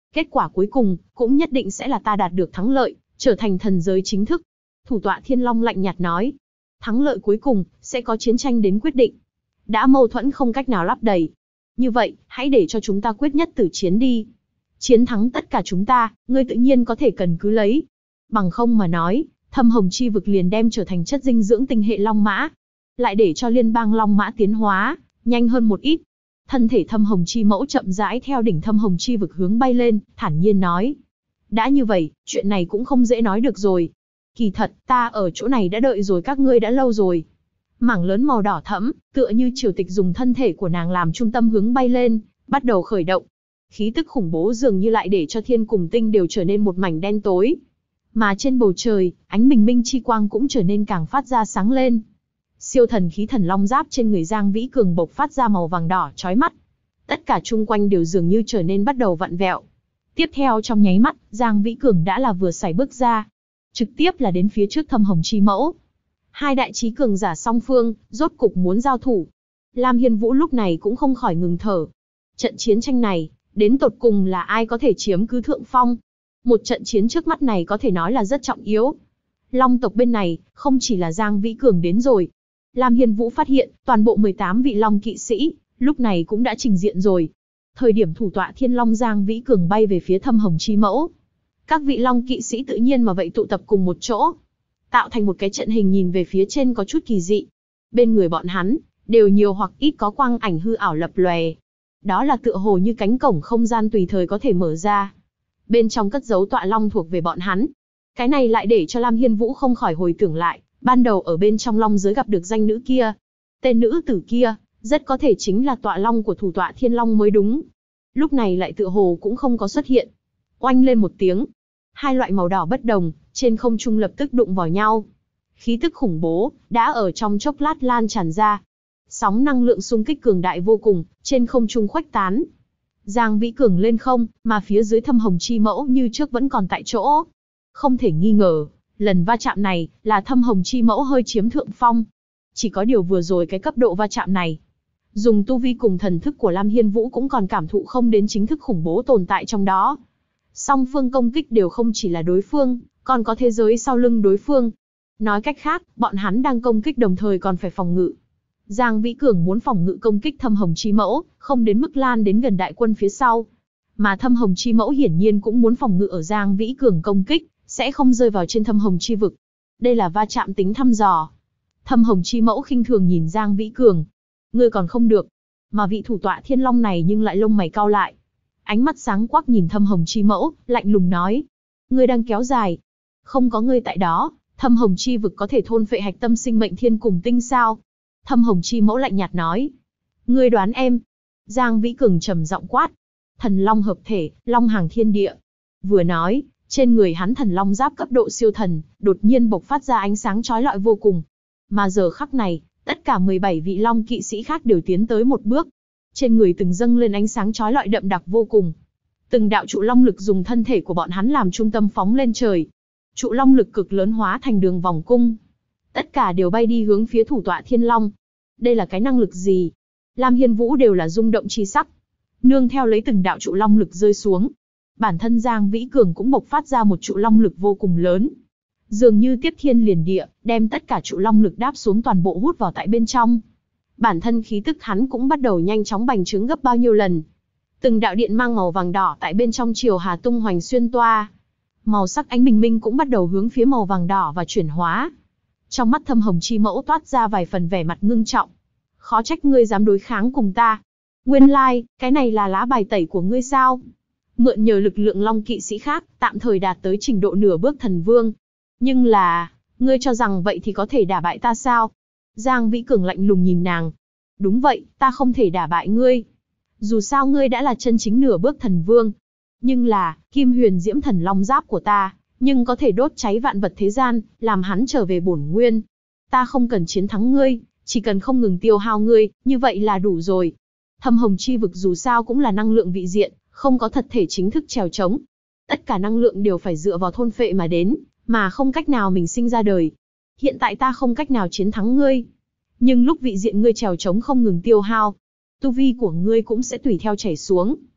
Kết quả cuối cùng, cũng nhất định sẽ là ta đạt được thắng lợi, trở thành thần giới chính thức. Thủ tọa Thiên Long lạnh nhạt nói. Thắng lợi cuối cùng, sẽ có chiến tranh đến quyết định. Đã mâu thuẫn không cách nào lấp đầy. Như vậy, hãy để cho chúng ta quyết nhất tử chiến đi. Chiến thắng tất cả chúng ta, ngươi tự nhiên có thể cần cứ lấy. Bằng không mà nói, thâm hồng chi vực liền đem trở thành chất dinh dưỡng tinh hệ Long Mã. Lại để cho liên bang Long Mã tiến hóa, nhanh hơn một ít. Thân thể thâm hồng chi mẫu chậm rãi theo đỉnh thâm hồng chi vực hướng bay lên, thản nhiên nói. Đã như vậy, chuyện này cũng không dễ nói được rồi. Kỳ thật, ta ở chỗ này đã đợi rồi các ngươi đã lâu rồi. Mảng lớn màu đỏ thẫm, tựa như triều tịch dùng thân thể của nàng làm trung tâm hướng bay lên, bắt đầu khởi động. Khí tức khủng bố dường như lại để cho thiên cùng tinh đều trở nên một mảnh đen tối. Mà trên bầu trời, ánh bình minh chi quang cũng trở nên càng phát ra sáng lên. Siêu thần khí thần long giáp trên người Giang Vĩ Cường bộc phát ra màu vàng đỏ chói mắt. Tất cả chung quanh đều dường như trở nên bắt đầu vặn vẹo. Tiếp theo trong nháy mắt, Giang Vĩ Cường đã là vừa sải bước ra, trực tiếp là đến phía trước thâm hồng chi mẫu. Hai đại chí cường giả song phương, rốt cục muốn giao thủ. Lam Hiên Vũ lúc này cũng không khỏi ngừng thở. Trận chiến tranh này, đến tột cùng là ai có thể chiếm cứ thượng phong? Một trận chiến trước mắt này có thể nói là rất trọng yếu. Long tộc bên này, không chỉ là Giang Vĩ Cường đến rồi. Lam Hiên Vũ phát hiện, toàn bộ 18 vị Long kỵ sĩ, lúc này cũng đã trình diện rồi. Thời điểm thủ tọa Thiên Long Giang Vĩ Cường bay về phía thâm hồng chi mẫu. Các vị Long kỵ sĩ tự nhiên mà vậy tụ tập cùng một chỗ, tạo thành một cái trận hình nhìn về phía trên có chút kỳ dị. Bên người bọn hắn, đều nhiều hoặc ít có quang ảnh hư ảo lập lòe. Đó là tựa hồ như cánh cổng không gian tùy thời có thể mở ra. Bên trong cất giấu tọa long thuộc về bọn hắn. Cái này lại để cho Lam Hiên Vũ không khỏi hồi tưởng lại, ban đầu ở bên trong long giới gặp được danh nữ kia. Tên nữ tử kia, rất có thể chính là tọa long của thủ tọa Thiên Long mới đúng. Lúc này lại tựa hồ cũng không có xuất hiện. Oanh lên một tiếng. Hai loại màu đỏ bất đồng, trên không trung lập tức đụng vào nhau. Khí tức khủng bố, đã ở trong chốc lát lan tràn ra. Sóng năng lượng xung kích cường đại vô cùng, trên không trung khuếch tán. Giang Vĩ Cường lên không, mà phía dưới thâm hồng chi mẫu như trước vẫn còn tại chỗ. Không thể nghi ngờ, lần va chạm này, là thâm hồng chi mẫu hơi chiếm thượng phong. Chỉ có điều vừa rồi cái cấp độ va chạm này, dùng tu vi cùng thần thức của Lam Hiên Vũ cũng còn cảm thụ không đến chính thức khủng bố tồn tại trong đó. Song phương công kích đều không chỉ là đối phương, còn có thế giới sau lưng đối phương. Nói cách khác, bọn hắn đang công kích đồng thời còn phải phòng ngự. Giang Vĩ Cường muốn phòng ngự công kích thâm hồng chi mẫu, không đến mức lan đến gần đại quân phía sau. Mà thâm hồng chi mẫu hiển nhiên cũng muốn phòng ngự ở Giang Vĩ Cường công kích, sẽ không rơi vào trên thâm hồng chi vực. Đây là va chạm tính thăm dò. Thâm hồng chi mẫu khinh thường nhìn Giang Vĩ Cường. Ngươi còn không được. Mà vị thủ tọa Thiên Long này nhưng lại lông mày cau lại. Ánh mắt sáng quắc nhìn thâm hồng chi mẫu, lạnh lùng nói. Ngươi đang kéo dài. Không có ngươi tại đó, thâm hồng chi vực có thể thôn phệ hạch tâm sinh mệnh thiên cùng tinh sao? Thâm hồng chi mẫu lạnh nhạt nói. Ngươi đoán em. Giang Vĩ Cường trầm giọng quát. Thần long hợp thể, long hàng thiên địa. Vừa nói, trên người hắn thần long giáp cấp độ siêu thần, đột nhiên bộc phát ra ánh sáng chói lọi vô cùng. Mà giờ khắc này, tất cả 17 vị long kỵ sĩ khác đều tiến tới một bước. Trên người từng dâng lên ánh sáng chói lọi đậm đặc vô cùng. Từng đạo trụ long lực dùng thân thể của bọn hắn làm trung tâm phóng lên trời. Trụ long lực cực lớn hóa thành đường vòng cung. Tất cả đều bay đi hướng phía thủ tọa Thiên Long. Đây là cái năng lực gì? Lam Hiên Vũ đều là rung động chi sắc. Nương theo lấy từng đạo trụ long lực rơi xuống. Bản thân Giang Vĩ Cường cũng bộc phát ra một trụ long lực vô cùng lớn. Dường như tiếp thiên liền địa, đem tất cả trụ long lực đáp xuống toàn bộ hút vào tại bên trong. Bản thân khí tức hắn cũng bắt đầu nhanh chóng bành trướng gấp bao nhiêu lần. Từng đạo điện mang màu vàng đỏ tại bên trong chiều hà tung hoành xuyên toa. Màu sắc ánh bình minh cũng bắt đầu hướng phía màu vàng đỏ và chuyển hóa. Trong mắt thâm hồng chi mẫu toát ra vài phần vẻ mặt ngưng trọng. Khó trách ngươi dám đối kháng cùng ta. Nguyên lai, cái này là lá bài tẩy của ngươi sao? Mượn nhờ lực lượng long kỵ sĩ khác, tạm thời đạt tới trình độ nửa bước thần vương. Nhưng là, ngươi cho rằng vậy thì có thể đả bại ta sao? Giang Vĩ Cường lạnh lùng nhìn nàng. Đúng vậy, ta không thể đả bại ngươi. Dù sao ngươi đã là chân chính nửa bước thần vương. Nhưng là, kim huyền diễm thần long giáp của ta, nhưng có thể đốt cháy vạn vật thế gian, làm hắn trở về bổn nguyên. Ta không cần chiến thắng ngươi, chỉ cần không ngừng tiêu hao ngươi, như vậy là đủ rồi. Thâm hồng chi vực dù sao cũng là năng lượng vị diện, không có thật thể chính thức trèo trống. Tất cả năng lượng đều phải dựa vào thôn phệ mà đến, mà không cách nào mình sinh ra đời. Hiện tại ta không cách nào chiến thắng ngươi. Nhưng lúc vị diện ngươi trèo trống không ngừng tiêu hao, tu vi của ngươi cũng sẽ tùy theo chảy xuống.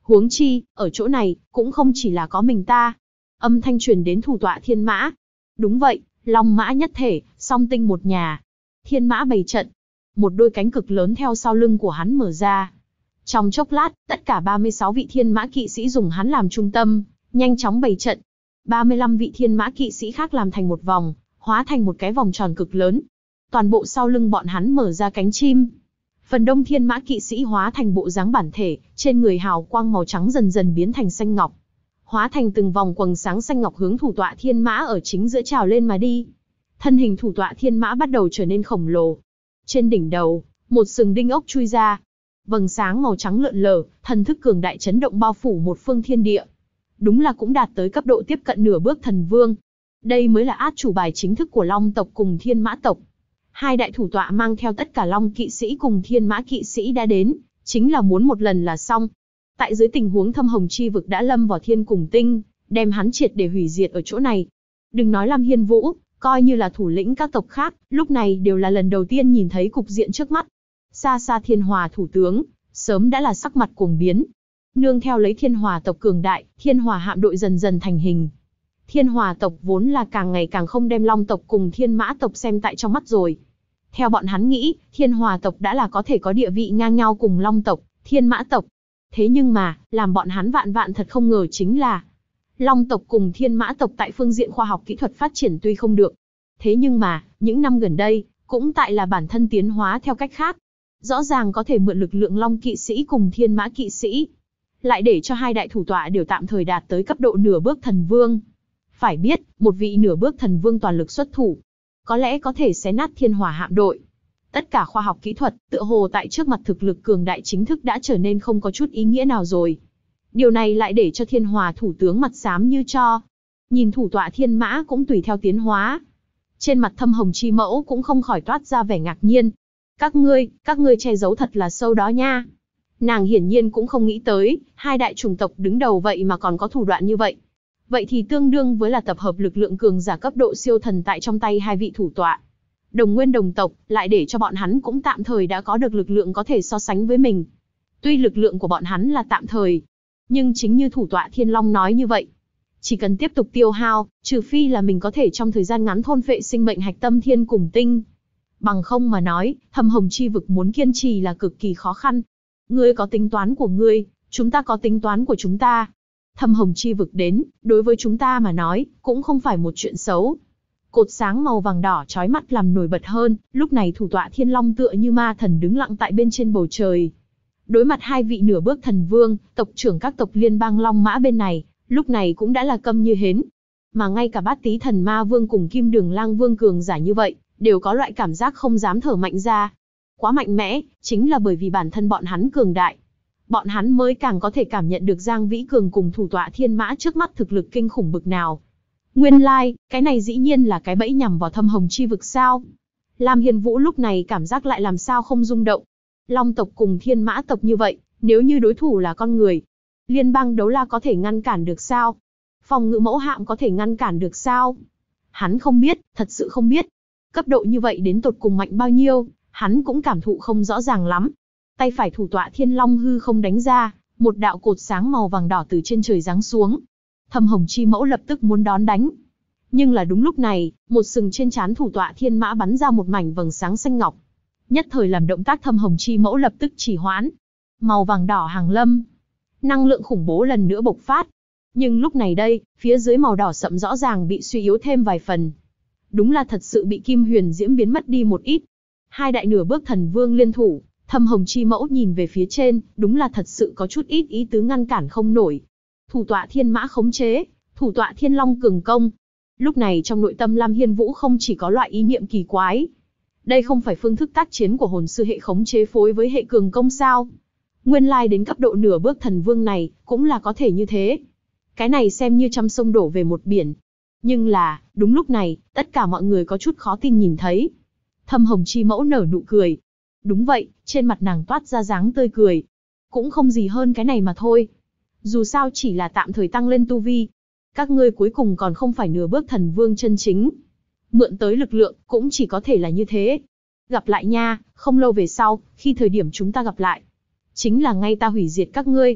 Huống chi, ở chỗ này, cũng không chỉ là có mình ta. Âm thanh truyền đến thủ tọa thiên mã. Đúng vậy, long mã nhất thể, song tinh một nhà. Thiên mã bày trận. Một đôi cánh cực lớn theo sau lưng của hắn mở ra. Trong chốc lát, tất cả 36 vị thiên mã kỵ sĩ dùng hắn làm trung tâm, nhanh chóng bày trận. 35 vị thiên mã kỵ sĩ khác làm thành một vòng, hóa thành một cái vòng tròn cực lớn. Toàn bộ sau lưng bọn hắn mở ra cánh chim. Phần đông thiên mã kỵ sĩ hóa thành bộ dáng bản thể, trên người hào quang màu trắng dần dần biến thành xanh ngọc. Hóa thành từng vòng quầng sáng xanh ngọc hướng thủ tọa thiên mã ở chính giữa trào lên mà đi. Thân hình thủ tọa thiên mã bắt đầu trở nên khổng lồ. Trên đỉnh đầu, một sừng đinh ốc chui ra. Vầng sáng màu trắng lượn lờ, thần thức cường đại chấn động bao phủ một phương thiên địa. Đúng là cũng đạt tới cấp độ tiếp cận nửa bước thần vương. Đây mới là át chủ bài chính thức của Long tộc cùng Thiên Mã tộc. Hai đại thủ tọa mang theo tất cả Long kỵ sĩ cùng Thiên Mã kỵ sĩ đã đến, chính là muốn một lần là xong. Tại dưới tình huống thâm hồng chi vực đã lâm vào thiên cùng tinh, đem hắn triệt để hủy diệt ở chỗ này. Đừng nói Lam Hiên Vũ, coi như là thủ lĩnh các tộc khác, lúc này đều là lần đầu tiên nhìn thấy cục diện trước mắt. Xa xa Thiên Hòa thủ tướng, sớm đã là sắc mặt cuồng biến. Nương theo lấy Thiên Hòa tộc cường đại, Thiên Hòa hạm đội dần dần thành hình. Thiên Hòa tộc vốn là càng ngày càng không đem Long tộc cùng Thiên Mã tộc xem tại trong mắt rồi. Theo bọn hắn nghĩ, Thiên Hòa tộc đã là có thể có địa vị ngang nhau cùng Long tộc, Thiên Mã tộc. Thế nhưng mà, làm bọn hắn vạn vạn thật không ngờ chính là Long tộc cùng Thiên Mã tộc tại phương diện khoa học kỹ thuật phát triển tuy không được. Thế nhưng mà, những năm gần đây, cũng tại là bản thân tiến hóa theo cách khác. Rõ ràng có thể mượn lực lượng Long kỵ sĩ cùng Thiên Mã kỵ sĩ. Lại để cho hai đại thủ tọa đều tạm thời đạt tới cấp độ nửa bước thần vương. Phải biết, một vị nửa bước thần vương toàn lực xuất thủ, có lẽ có thể xé nát Thiên Hỏa hạm đội. Tất cả khoa học kỹ thuật, tựa hồ tại trước mặt thực lực cường đại chính thức đã trở nên không có chút ý nghĩa nào rồi. Điều này lại để cho Thiên Hỏa thủ tướng mặt xám như tro. Nhìn thủ tọa Thiên Mã cũng tùy theo tiến hóa. Trên mặt Thâm Hồng Chi Mẫu cũng không khỏi toát ra vẻ ngạc nhiên. Các ngươi che giấu thật là sâu đó nha. Nàng hiển nhiên cũng không nghĩ tới, hai đại chủng tộc đứng đầu vậy mà còn có thủ đoạn như vậy. Vậy thì tương đương với là tập hợp lực lượng cường giả cấp độ siêu thần tại trong tay hai vị thủ tọa. Đồng nguyên đồng tộc, lại để cho bọn hắn cũng tạm thời đã có được lực lượng có thể so sánh với mình. Tuy lực lượng của bọn hắn là tạm thời, nhưng chính như thủ tọa Thiên Long nói như vậy. Chỉ cần tiếp tục tiêu hao, trừ phi là mình có thể trong thời gian ngắn thôn phệ sinh mệnh hạch tâm thiên cùng tinh. Bằng không mà nói, Thâm Hồng Chi vực muốn kiên trì là cực kỳ khó khăn. Ngươi có tính toán của ngươi, chúng ta có tính toán của chúng ta. Thâm Hồng Chi vực đến, đối với chúng ta mà nói, cũng không phải một chuyện xấu. Cột sáng màu vàng đỏ chói mắt làm nổi bật hơn, lúc này thủ tọa Thiên Long tựa như ma thần đứng lặng tại bên trên bầu trời. Đối mặt hai vị nửa bước thần vương, tộc trưởng các tộc liên bang Long Mã bên này, lúc này cũng đã là câm như hến. Mà ngay cả Bát Tý Thần Ma Vương cùng Kim Đường Lang Vương cường giả như vậy, đều có loại cảm giác không dám thở mạnh ra. Quá mạnh mẽ, chính là bởi vì bản thân bọn hắn cường đại. Bọn hắn mới càng có thể cảm nhận được Giang Vĩ Cường cùng thủ tọa Thiên Mã trước mắt thực lực kinh khủng bực nào. Nguyên lai, cái này dĩ nhiên là cái bẫy nhằm vào Thâm Hồng Chi vực sao. Lam Hiên Vũ lúc này cảm giác lại làm sao không rung động. Long tộc cùng Thiên Mã tộc như vậy, nếu như đối thủ là con người, liên bang đấu la có thể ngăn cản được sao? Phòng ngự mẫu hạm có thể ngăn cản được sao? Hắn không biết, thật sự không biết. Cấp độ như vậy đến tột cùng mạnh bao nhiêu, hắn cũng cảm thụ không rõ ràng lắm. Tay phải thủ tọa Thiên Long hư không đánh ra, một đạo cột sáng màu vàng đỏ từ trên trời giáng xuống. Thâm Hồng Chi Mẫu lập tức muốn đón đánh. Nhưng là đúng lúc này, một sừng trên trán thủ tọa Thiên Mã bắn ra một mảnh vầng sáng xanh ngọc. Nhất thời làm động tác Thâm Hồng Chi Mẫu lập tức trì hoãn. Màu vàng đỏ hàng lâm. Năng lượng khủng bố lần nữa bộc phát. Nhưng lúc này đây, phía dưới màu đỏ sậm rõ ràng bị suy yếu thêm vài phần. Đúng là thật sự bị Kim Huyền Diễm biến mất đi một ít. Hai đại nửa bước thần vương liên thủ, Thâm Hồng Chi Mẫu nhìn về phía trên, đúng là thật sự có chút ít ý tứ ngăn cản không nổi. Thủ tọa Thiên Mã khống chế, thủ tọa Thiên Long cường công. Lúc này trong nội tâm Lam Hiên Vũ không chỉ có loại ý niệm kỳ quái. Đây không phải phương thức tác chiến của hồn sư hệ khống chế phối với hệ cường công sao? Nguyên lai đến cấp độ nửa bước thần vương này, cũng là có thể như thế. Cái này xem như trăm sông đổ về một biển. Nhưng là, đúng lúc này, tất cả mọi người có chút khó tin nhìn thấy. Thâm Hồng Chi Mẫu nở nụ cười. Đúng vậy, trên mặt nàng toát ra dáng tươi cười. Cũng không gì hơn cái này mà thôi. Dù sao chỉ là tạm thời tăng lên tu vi. Các ngươi cuối cùng còn không phải nửa bước thần vương chân chính. Mượn tới lực lượng, cũng chỉ có thể là như thế. Gặp lại nha, không lâu về sau, khi thời điểm chúng ta gặp lại. Chính là ngay ta hủy diệt các ngươi.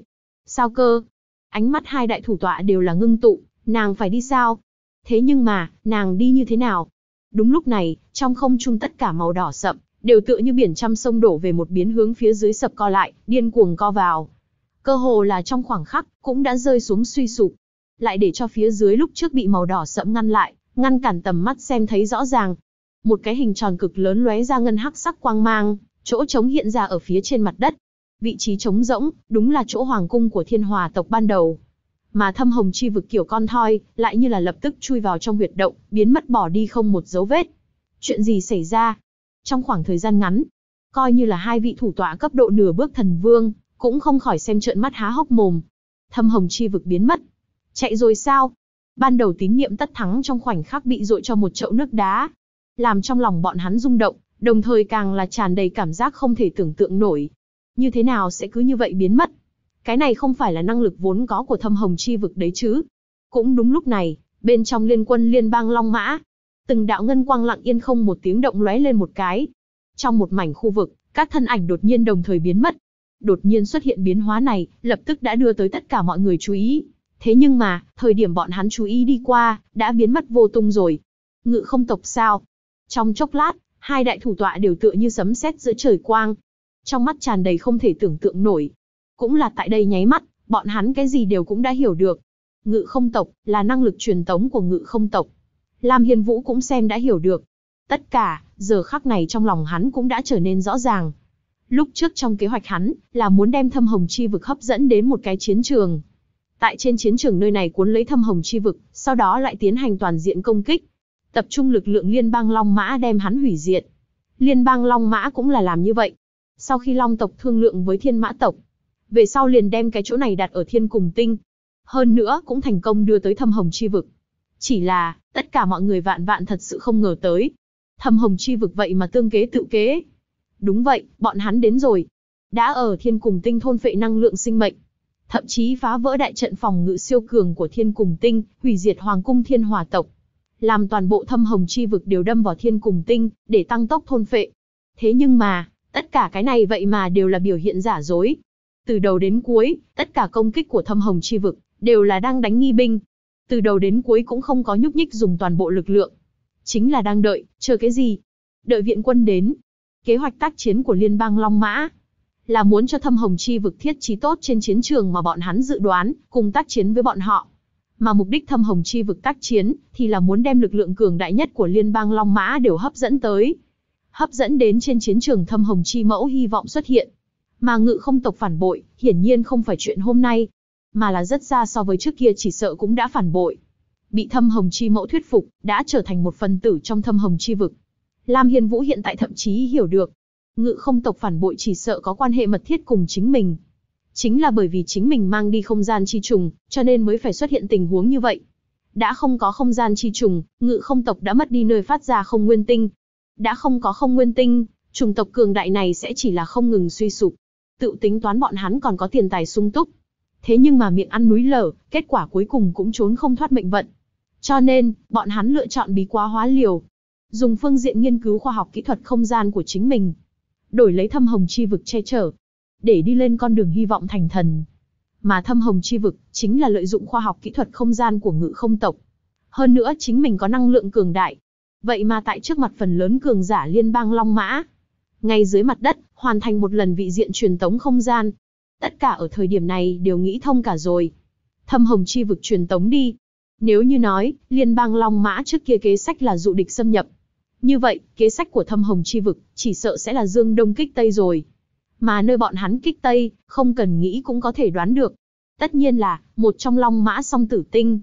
Sao cơ? Ánh mắt hai đại thủ tọa đều là ngưng tụ, nàng phải đi sao? Thế nhưng mà, nàng đi như thế nào? Đúng lúc này, trong không trung tất cả màu đỏ sậm, đều tựa như biển trăm sông đổ về một biến hướng phía dưới sập co lại, điên cuồng co vào. Cơ hồ là trong khoảng khắc, cũng đã rơi xuống suy sụp. Lại để cho phía dưới lúc trước bị màu đỏ sậm ngăn lại, ngăn cản tầm mắt xem thấy rõ ràng. Một cái hình tròn cực lớn lóe ra ngân hắc sắc quang mang, chỗ trống hiện ra ở phía trên mặt đất. Vị trí trống rỗng, đúng là chỗ hoàng cung của Thiên Hòa tộc ban đầu. Mà thâm hồng chi vực kiểu con thoi, lại như là lập tức chui vào trong huyệt động, biến mất bỏ đi không một dấu vết. Chuyện gì xảy ra? Trong khoảng thời gian ngắn, coi như là hai vị thủ tọa cấp độ nửa bước thần vương, cũng không khỏi xem trợn mắt há hốc mồm. Thâm hồng chi vực biến mất. Chạy rồi sao? Ban đầu tín niệm tất thắng trong khoảnh khắc bị dội cho một chậu nước đá, làm trong lòng bọn hắn rung động, đồng thời càng là tràn đầy cảm giác không thể tưởng tượng nổi. Như thế nào sẽ cứ như vậy biến mất? Cái này không phải là năng lực vốn có của thâm hồng chi vực đấy chứ? Cũng đúng lúc này, bên trong liên quân liên bang Long Mã, từng đạo ngân quang lặng yên không một tiếng động lóe lên một cái. Trong một mảnh khu vực, các thân ảnh đột nhiên đồng thời biến mất. Đột nhiên xuất hiện biến hóa này, lập tức đã đưa tới tất cả mọi người chú ý. Thế nhưng mà, thời điểm bọn hắn chú ý đi qua, đã biến mất vô tung rồi. Ngự không tộc sao? Trong chốc lát, hai đại thủ tọa đều tựa như sấm sét giữa trời quang. Trong mắt tràn đầy không thể tưởng tượng nổi. Cũng là tại đây nháy mắt, bọn hắn cái gì đều cũng đã hiểu được. Ngự không tộc, là năng lực truyền tống của ngự không tộc. Lam Hiên Vũ cũng xem đã hiểu được. Tất cả, giờ khắc này trong lòng hắn cũng đã trở nên rõ ràng. Lúc trước trong kế hoạch hắn, là muốn đem thâm hồng chi vực hấp dẫn đến một cái chiến trường. Tại trên chiến trường nơi này cuốn lấy thâm hồng chi vực, sau đó lại tiến hành toàn diện công kích. Tập trung lực lượng liên bang Long Mã đem hắn hủy diệt. Liên bang Long Mã cũng là làm như vậy. Sau khi Long tộc thương lượng với Thiên Mã tộc, về sau liền đem cái chỗ này đặt ở Thiên Cùng Tinh. Hơn nữa cũng thành công đưa tới thâm hồng chi vực. Chỉ là, tất cả mọi người vạn vạn thật sự không ngờ tới. Thâm hồng chi vực vậy mà tương kế tự kế. Đúng vậy, bọn hắn đến rồi. Đã ở Thiên Cùng Tinh thôn phệ năng lượng sinh mệnh. Thậm chí phá vỡ đại trận phòng ngự siêu cường của Thiên Cùng Tinh, hủy diệt Hoàng cung Thiên Hòa tộc. Làm toàn bộ thâm hồng chi vực đều đâm vào Thiên Cùng Tinh, để tăng tốc thôn phệ. Thế nhưng mà, tất cả cái này vậy mà đều là biểu hiện giả dối. Từ đầu đến cuối, tất cả công kích của thâm hồng chi vực, đều là đang đánh nghi binh. Từ đầu đến cuối cũng không có nhúc nhích dùng toàn bộ lực lượng. Chính là đang đợi, chờ cái gì? Đợi viện quân đến. Kế hoạch tác chiến của liên bang Long Mã là muốn cho thâm hồng chi vực thiết trí tốt trên chiến trường mà bọn hắn dự đoán, cùng tác chiến với bọn họ. Mà mục đích thâm hồng chi vực tác chiến, thì là muốn đem lực lượng cường đại nhất của liên bang Long Mã đều hấp dẫn tới. Hấp dẫn đến trên chiến trường thâm hồng chi mẫu hy vọng xuất hiện. Mà ngự không tộc phản bội, hiển nhiên không phải chuyện hôm nay, mà là rất xa so với trước kia chỉ sợ cũng đã phản bội. Bị thâm hồng chi mẫu thuyết phục, đã trở thành một phần tử trong thâm hồng chi vực. Lam Hiên Vũ hiện tại thậm chí hiểu được, ngự không tộc phản bội chỉ sợ có quan hệ mật thiết cùng chính mình. Chính là bởi vì chính mình mang đi không gian chi trùng, cho nên mới phải xuất hiện tình huống như vậy. Đã không có không gian chi trùng, ngự không tộc đã mất đi nơi phát ra không nguyên tinh. Đã không có không nguyên tinh, chủng tộc cường đại này sẽ chỉ là không ngừng suy sụp. Tự tính toán bọn hắn còn có tiền tài sung túc. Thế nhưng mà miệng ăn núi lở, kết quả cuối cùng cũng trốn không thoát mệnh vận. Cho nên, bọn hắn lựa chọn bí quá hóa liều. Dùng phương diện nghiên cứu khoa học kỹ thuật không gian của chính mình, đổi lấy thâm hồng chi vực che chở, để đi lên con đường hy vọng thành thần. Mà thâm hồng chi vực, chính là lợi dụng khoa học kỹ thuật không gian của ngự không tộc. Hơn nữa chính mình có năng lượng cường đại. Vậy mà tại trước mặt phần lớn cường giả liên bang Long Mã, ngay dưới mặt đất, hoàn thành một lần vị diện truyền tống không gian. Tất cả ở thời điểm này đều nghĩ thông cả rồi. Thâm hồng chi vực truyền tống đi. Nếu như nói, liên bang Long Mã trước kia kế sách là dụ địch xâm nhập. Như vậy, kế sách của thâm hồng chi vực, chỉ sợ sẽ là dương đông kích tây rồi. Mà nơi bọn hắn kích tây, không cần nghĩ cũng có thể đoán được. Tất nhiên là, một trong Long Mã song tử tinh.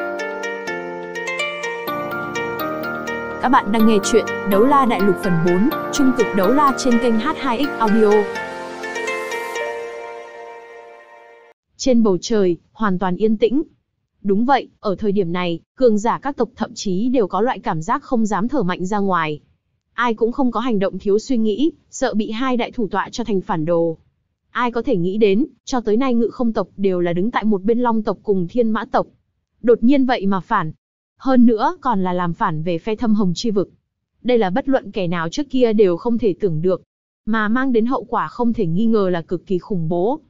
Các bạn đang nghe chuyện Đấu La Đại Lục phần 4, Trung cực Đấu La trên kênh H2X Audio. Trên bầu trời, hoàn toàn yên tĩnh. Đúng vậy, ở thời điểm này, cường giả các tộc thậm chí đều có loại cảm giác không dám thở mạnh ra ngoài. Ai cũng không có hành động thiếu suy nghĩ, sợ bị hai đại thủ tọa cho thành phản đồ. Ai có thể nghĩ đến, cho tới nay ngự không tộc đều là đứng tại một bên Long tộc cùng Thiên Mã tộc. Đột nhiên vậy mà phản. Hơn nữa còn là làm phản về phe thâm hồng chi vực. Đây là bất luận kẻ nào trước kia đều không thể tưởng được. Mà mang đến hậu quả không thể nghi ngờ là cực kỳ khủng bố.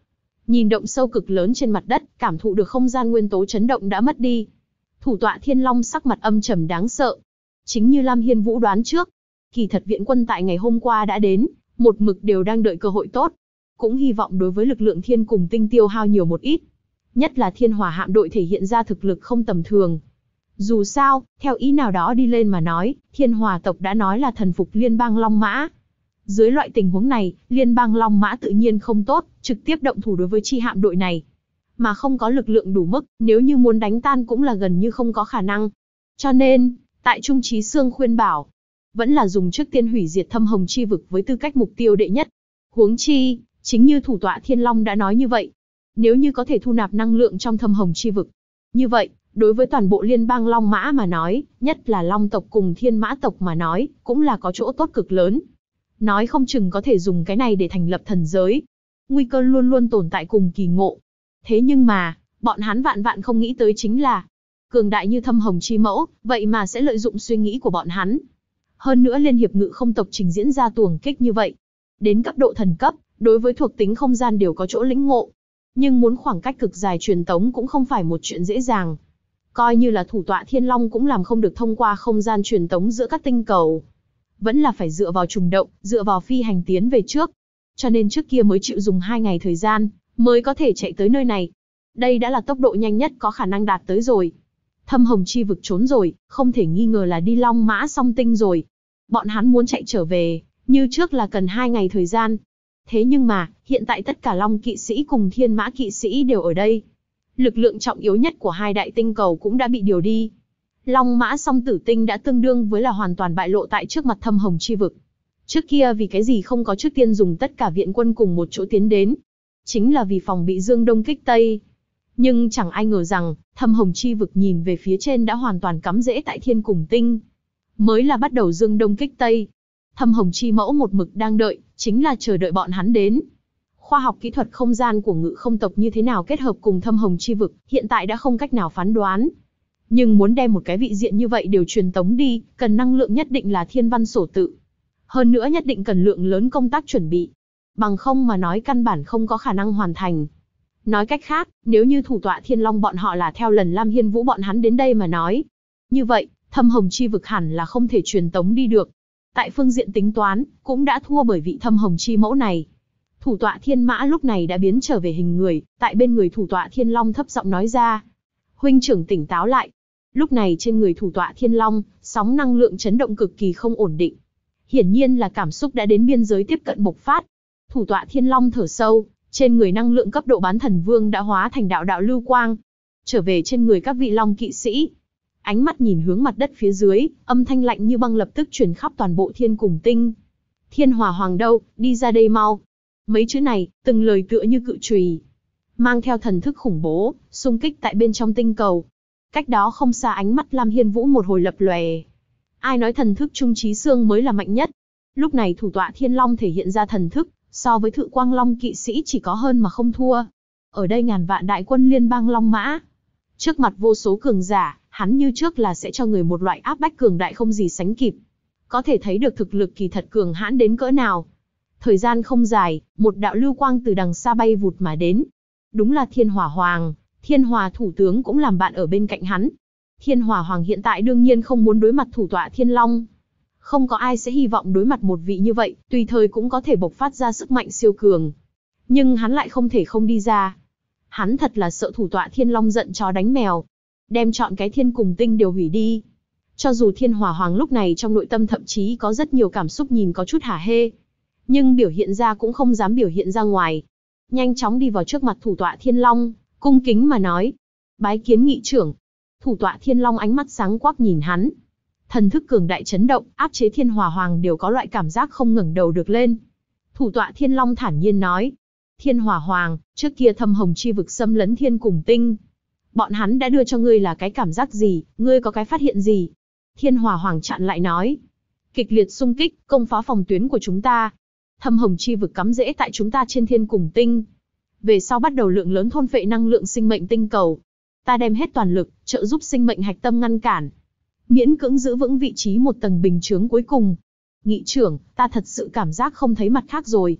Nhìn động sâu cực lớn trên mặt đất, cảm thụ được không gian nguyên tố chấn động đã mất đi. Thủ tọa Thiên Long sắc mặt âm trầm đáng sợ. Chính như Lam Hiên Vũ đoán trước, kỳ thật viện quân tại ngày hôm qua đã đến, một mực đều đang đợi cơ hội tốt. Cũng hy vọng đối với lực lượng thiên cùng tinh tiêu hao nhiều một ít. Nhất là Thiên Hỏa hạm đội thể hiện ra thực lực không tầm thường. Dù sao, theo ý nào đó đi lên mà nói, Thiên Hỏa tộc đã nói là thần phục liên bang Long Mã. Dưới loại tình huống này, liên bang Long Mã tự nhiên không tốt, trực tiếp động thủ đối với chi hạm đội này. Mà không có lực lượng đủ mức, nếu như muốn đánh tan cũng là gần như không có khả năng. Cho nên, tại Trung Chí Sương khuyên bảo, vẫn là dùng trước tiên hủy diệt Thâm Hồng Chi vực với tư cách mục tiêu đệ nhất. Huống chi, chính như thủ tọa Thiên Long đã nói như vậy. Nếu như có thể thu nạp năng lượng trong Thâm Hồng Chi vực, như vậy, đối với toàn bộ liên bang Long Mã mà nói, nhất là Long tộc cùng Thiên Mã tộc mà nói, cũng là có chỗ tốt cực lớn. Nói không chừng có thể dùng cái này để thành lập thần giới. Nguy cơ luôn luôn tồn tại cùng kỳ ngộ. Thế nhưng mà, bọn hắn vạn vạn không nghĩ tới chính là, cường đại như Thâm Hồng Chi mẫu, vậy mà sẽ lợi dụng suy nghĩ của bọn hắn. Hơn nữa Liên hiệp Ngự Không tộc trình diễn ra tuồng kích như vậy. Đến cấp độ thần cấp, đối với thuộc tính không gian đều có chỗ lĩnh ngộ. Nhưng muốn khoảng cách cực dài truyền tống cũng không phải một chuyện dễ dàng. Coi như là thủ tọa Thiên Long cũng làm không được thông qua không gian truyền tống giữa các tinh cầu. Vẫn là phải dựa vào trùng động, dựa vào phi hành tiến về trước. Cho nên trước kia mới chịu dùng 2 ngày thời gian, mới có thể chạy tới nơi này. Đây đã là tốc độ nhanh nhất có khả năng đạt tới rồi. Thâm Hồng Chi vực trốn rồi, không thể nghi ngờ là đi Long Mã song tinh rồi. Bọn hắn muốn chạy trở về, như trước là cần 2 ngày thời gian. Thế nhưng mà, hiện tại tất cả Long kỵ sĩ cùng Thiên Mã kỵ sĩ đều ở đây. Lực lượng trọng yếu nhất của 2 đại tinh cầu cũng đã bị điều đi. Long Mã song tử tinh đã tương đương với là hoàn toàn bại lộ tại trước mặt Thâm Hồng Chi vực. Trước kia vì cái gì không có trước tiên dùng tất cả viện quân cùng một chỗ tiến đến? Chính là vì phòng bị Dương Đông kích Tây. Nhưng chẳng ai ngờ rằng, Thâm Hồng Chi vực nhìn về phía trên đã hoàn toàn cắm rễ tại Thiên Cùng Tinh. Mới là bắt đầu Dương Đông kích Tây. Thâm Hồng Chi mẫu một mực đang đợi, chính là chờ đợi bọn hắn đến. Khoa học kỹ thuật không gian của Ngự Không tộc như thế nào kết hợp cùng Thâm Hồng Chi vực, hiện tại đã không cách nào phán đoán. Nhưng muốn đem một cái vị diện như vậy đều truyền tống đi, cần năng lượng nhất định là thiên văn sổ tự. Hơn nữa nhất định cần lượng lớn công tác chuẩn bị. Bằng không mà nói căn bản không có khả năng hoàn thành. Nói cách khác, nếu như thủ tọa Thiên Long bọn họ là theo lần Lam Hiên Vũ bọn hắn đến đây mà nói. Như vậy, Thâm Hồng Chi vực hẳn là không thể truyền tống đi được. Tại phương diện tính toán, cũng đã thua bởi vị Thâm Hồng Chi mẫu này. Thủ tọa Thiên Mã lúc này đã biến trở về hình người, tại bên người thủ tọa Thiên Long thấp giọng nói ra. Huynh trưởng tỉnh táo lại. Lúc này trên người thủ tọa Thiên Long, sóng năng lượng chấn động cực kỳ không ổn định. Hiển nhiên là cảm xúc đã đến biên giới tiếp cận bộc phát. Thủ tọa Thiên Long thở sâu, trên người năng lượng cấp độ bán thần vương đã hóa thành đạo đạo lưu quang. Trở về trên người các vị Long kỵ sĩ. Ánh mắt nhìn hướng mặt đất phía dưới, âm thanh lạnh như băng lập tức truyền khắp toàn bộ Thiên Cùng Tinh. Thiên Hỏa Hoàng đâu, đi ra đây mau. Mấy chữ này, từng lời tựa như cự chùy, mang theo thần thức khủng bố, xung kích tại bên trong tinh cầu. Cách đó không xa ánh mắt Lam Hiên Vũ một hồi lập lòe. Ai nói thần thức Trung Chí Sương mới là mạnh nhất? Lúc này thủ tọa Thiên Long thể hiện ra thần thức, so với Thự Quang Long kỵ sĩ chỉ có hơn mà không thua. Ở đây ngàn vạn đại quân liên bang Long Mã. Trước mặt vô số cường giả, hắn như trước là sẽ cho người một loại áp bách cường đại không gì sánh kịp. Có thể thấy được thực lực kỳ thật cường hãn đến cỡ nào. Thời gian không dài, một đạo lưu quang từ đằng xa bay vụt mà đến. Đúng là Thiên Hỏa Hoàng, Thiên Hỏa thủ tướng cũng làm bạn ở bên cạnh hắn. Thiên Hỏa Hoàng hiện tại đương nhiên không muốn đối mặt thủ tọa Thiên Long. Không có ai sẽ hy vọng đối mặt một vị như vậy, tùy thời cũng có thể bộc phát ra sức mạnh siêu cường. Nhưng hắn lại không thể không đi ra. Hắn thật là sợ thủ tọa Thiên Long giận chó đánh mèo, đem chọn cái Thiên Cùng Tinh đều hủy đi. Cho dù Thiên Hỏa Hoàng lúc này trong nội tâm thậm chí có rất nhiều cảm xúc nhìn có chút hả hê, nhưng biểu hiện ra cũng không dám biểu hiện ra ngoài. Nhanh chóng đi vào trước mặt thủ tọa Thiên Long, cung kính mà nói. Bái kiến nghị trưởng. Thủ tọa Thiên Long ánh mắt sáng quắc nhìn hắn. Thần thức cường đại chấn động, áp chế Thiên Hỏa Hoàng đều có loại cảm giác không ngẩng đầu được lên. Thủ tọa Thiên Long thản nhiên nói. Thiên Hỏa Hoàng, trước kia Thâm Hồng Chi vực xâm lấn Thiên Cùng Tinh. Bọn hắn đã đưa cho ngươi là cái cảm giác gì, ngươi có cái phát hiện gì? Thiên Hỏa Hoàng chặn lại nói. Kịch liệt xung kích, công phá phòng tuyến của chúng ta. Thâm Hồng Chi vực cắm rễ tại chúng ta trên Thiên Cùng Tinh. Về sau bắt đầu lượng lớn thôn phệ năng lượng sinh mệnh tinh cầu. Ta đem hết toàn lực, trợ giúp sinh mệnh hạch tâm ngăn cản. Miễn cưỡng giữ vững vị trí một tầng bình chướng cuối cùng. Nghị trưởng, ta thật sự cảm giác không thấy mặt khác rồi.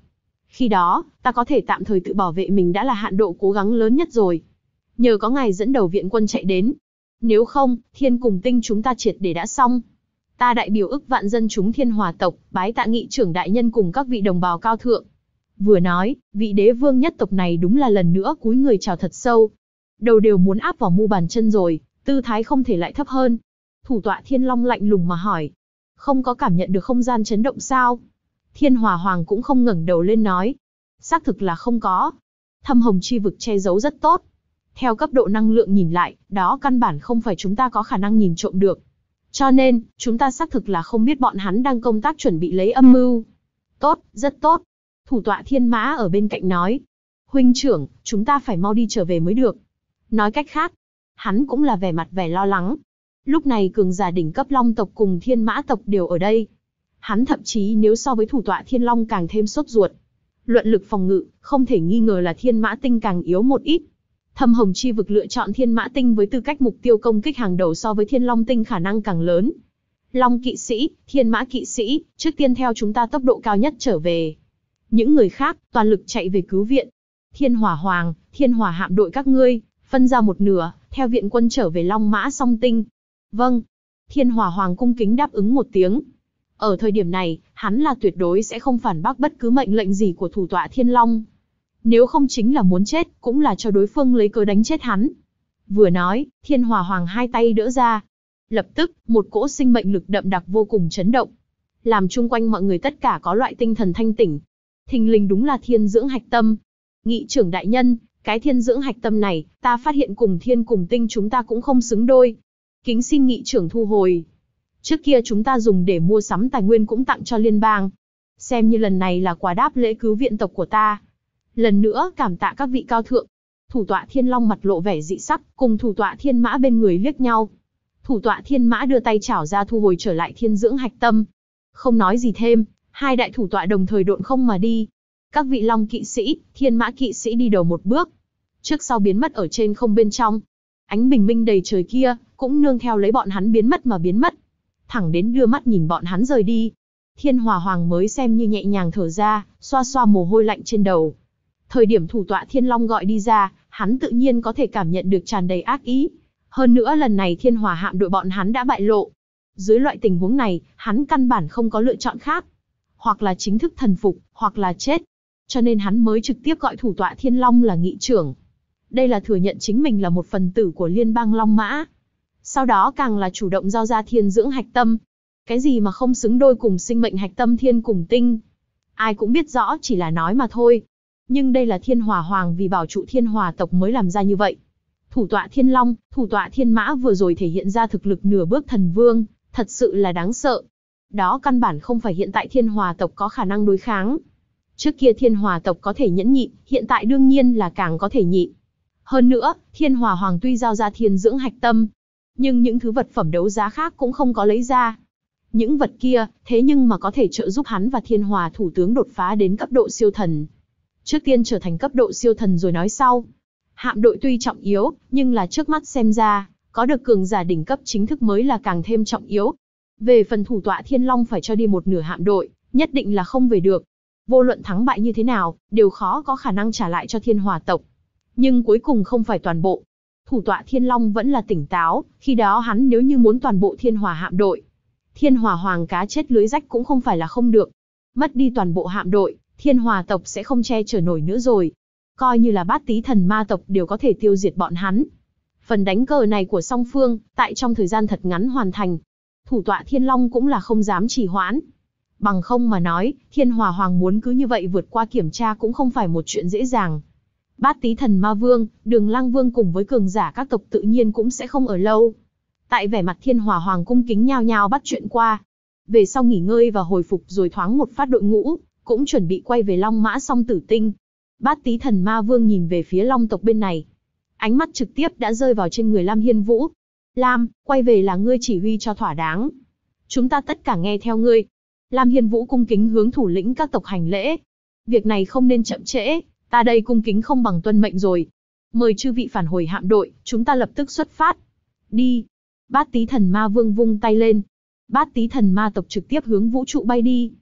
Khi đó, ta có thể tạm thời tự bảo vệ mình đã là hạn độ cố gắng lớn nhất rồi. Nhờ có ngài dẫn đầu viện quân chạy đến. Nếu không, Thiên cùng Tinh chúng ta triệt để đã xong. Ta đại biểu ức vạn dân chúng Thiên Hòa tộc, bái tạ nghị trưởng đại nhân cùng các vị đồng bào cao thượng. Vừa nói, vị đế vương nhất tộc này đúng là lần nữa cúi người chào thật sâu. Đầu đều muốn áp vào mu bàn chân rồi, tư thái không thể lại thấp hơn. Thủ tọa Thiên Long lạnh lùng mà hỏi. Không có cảm nhận được không gian chấn động sao? Thiên Hòa Hoàng cũng không ngẩng đầu lên nói. Xác thực là không có. Thâm hồng chi vực che giấu rất tốt. Theo cấp độ năng lượng nhìn lại, đó căn bản không phải chúng ta có khả năng nhìn trộm được. Cho nên, chúng ta xác thực là không biết bọn hắn đang công tác chuẩn bị lấy âm mưu. Tốt, rất tốt. Thủ tọa Thiên Mã ở bên cạnh nói. Huynh trưởng, chúng ta phải mau đi trở về mới được. Nói cách khác, hắn cũng là vẻ lo lắng. Lúc này cường giả đỉnh cấp Long tộc cùng Thiên Mã tộc đều ở đây. Hắn thậm chí nếu so với thủ tọa Thiên Long càng thêm sốt ruột. Luận lực phòng ngự, không thể nghi ngờ là Thiên Mã tinh càng yếu một ít. Thâm hồng chi vực lựa chọn Thiên Mã tinh với tư cách mục tiêu công kích hàng đầu so với Thiên Long tinh khả năng càng lớn. Long kỵ sĩ, Thiên Mã kỵ sĩ, trước tiên theo chúng ta tốc độ cao nhất trở về. Những người khác, toàn lực chạy về cứu viện. Thiên Hỏa Hoàng, Thiên Hỏa hạm đội các ngươi, phân ra một nửa, theo viện quân trở về Long Mã Song Tinh. Vâng. Thiên Hỏa Hoàng cung kính đáp ứng một tiếng. Ở thời điểm này, hắn là tuyệt đối sẽ không phản bác bất cứ mệnh lệnh gì của thủ tọa Thiên Long. Nếu không chính là muốn chết, cũng là cho đối phương lấy cớ đánh chết hắn. Vừa nói, Thiên Hỏa Hoàng hai tay đỡ ra. Lập tức, một cỗ sinh mệnh lực đậm đặc vô cùng chấn động. Làm chung quanh mọi người tất cả có loại tinh thần thanh tỉnh. Thình lình đúng là thiên dưỡng hạch tâm. Nghị trưởng đại nhân, cái thiên dưỡng hạch tâm này, ta phát hiện cùng thiên cùng tinh chúng ta cũng không xứng đôi. Kính xin nghị trưởng thu hồi. Trước kia chúng ta dùng để mua sắm tài nguyên cũng tặng cho liên bang. Xem như lần này là quà đáp lễ cứu viện tộc của ta. Lần nữa cảm tạ các vị cao thượng. Thủ tọa Thiên Long mặt lộ vẻ dị sắc, cùng thủ tọa Thiên Mã bên người liếc nhau. Thủ tọa Thiên Mã đưa tay chảo ra thu hồi trở lại thiên dưỡng hạch tâm. Không nói gì thêm, hai đại thủ tọa đồng thời độn không mà đi. Các vị Long kỵ sĩ, Thiên Mã kỵ sĩ đi đầu một bước. Trước sau biến mất ở trên không bên trong. Ánh bình minh đầy trời kia, cũng nương theo lấy bọn hắn biến mất mà biến mất. Thẳng đến đưa mắt nhìn bọn hắn rời đi. Thiên Hòa Hoàng mới xem như nhẹ nhàng thở ra, xoa xoa mồ hôi lạnh trên đầu. Thời điểm thủ tọa Thiên Long gọi đi ra, hắn tự nhiên có thể cảm nhận được tràn đầy ác ý. Hơn nữa lần này Thiên Hòa hạm đội bọn hắn đã bại lộ. Dưới loại tình huống này, hắn căn bản không có lựa chọn khác. Hoặc là chính thức thần phục, hoặc là chết. Cho nên hắn mới trực tiếp gọi thủ tọa Thiên Long là nghị trưởng. Đây là thừa nhận chính mình là một phần tử của liên bang Long Mã. Sau đó càng là chủ động giao ra thiên dưỡng hạch tâm. Cái gì mà không xứng đôi cùng sinh mệnh hạch tâm thiên cùng tinh. Ai cũng biết rõ chỉ là nói mà thôi. Nhưng đây là Thiên Hòa Hoàng vì bảo trụ Thiên Hòa tộc mới làm ra như vậy. Thủ tọa Thiên Long, thủ tọa Thiên Mã vừa rồi thể hiện ra thực lực nửa bước thần vương, thật sự là đáng sợ. Đó căn bản không phải hiện tại Thiên Hòa tộc có khả năng đối kháng. Trước kia Thiên Hòa tộc có thể nhẫn nhịn, hiện tại đương nhiên là càng có thể nhịn. Hơn nữa, Thiên Hòa Hoàng tuy giao ra thiên dưỡng hạch tâm, nhưng những thứ vật phẩm đấu giá khác cũng không có lấy ra. Những vật kia, thế nhưng mà có thể trợ giúp hắn và Thiên Hòa thủ tướng đột phá đến cấp độ siêu thần. Trước tiên trở thành cấp độ siêu thần rồi nói sau. Hạm đội tuy trọng yếu, nhưng là trước mắt xem ra, có được cường giả đỉnh cấp chính thức mới là càng thêm trọng yếu. Về phần thủ tọa Thiên Long phải cho đi một nửa hạm đội, nhất định là không về được. Vô luận thắng bại như thế nào, đều khó có khả năng trả lại cho Thiên Hòa tộc. Nhưng cuối cùng không phải toàn bộ. Thủ tọa Thiên Long vẫn là tỉnh táo, khi đó hắn nếu như muốn toàn bộ Thiên Hòa hạm đội, Thiên Hòa Hoàng cá chết lưới rách cũng không phải là không được. Mất đi toàn bộ hạm đội, Thiên Hòa tộc sẽ không che chở nổi nữa rồi. Coi như là Bát Tý Thần Ma tộc đều có thể tiêu diệt bọn hắn. Phần đánh cờ này của song phương, tại trong thời gian thật ngắn hoàn thành. Thủ tọa Thiên Long cũng là không dám trì hoãn. Bằng không mà nói, Thiên Hòa Hoàng muốn cứ như vậy vượt qua kiểm tra cũng không phải một chuyện dễ dàng. Bát Tý Thần Ma Vương, Đường Lăng Vương cùng với cường giả các tộc tự nhiên cũng sẽ không ở lâu. Tại vẻ mặt Thiên Hòa Hoàng cung kính nhao nhao bắt chuyện qua. Về sau nghỉ ngơi và hồi phục rồi thoáng một phát đội ngũ, cũng chuẩn bị quay về Long Mã Song Tử Tinh. Bát Tý Thần Ma Vương nhìn về phía Long tộc bên này. Ánh mắt trực tiếp đã rơi vào trên người Lam Hiên Vũ. Lam, quay về là ngươi chỉ huy cho thỏa đáng. Chúng ta tất cả nghe theo ngươi. Lam Hiên Vũ cung kính hướng thủ lĩnh các tộc hành lễ. Việc này không nên chậm trễ, ta đây cung kính không bằng tuân mệnh rồi. Mời chư vị phản hồi hạm đội, chúng ta lập tức xuất phát. Đi. Bát Tý Thần Ma Vương vung tay lên. Bát Tý Thần Ma tộc trực tiếp hướng vũ trụ bay đi.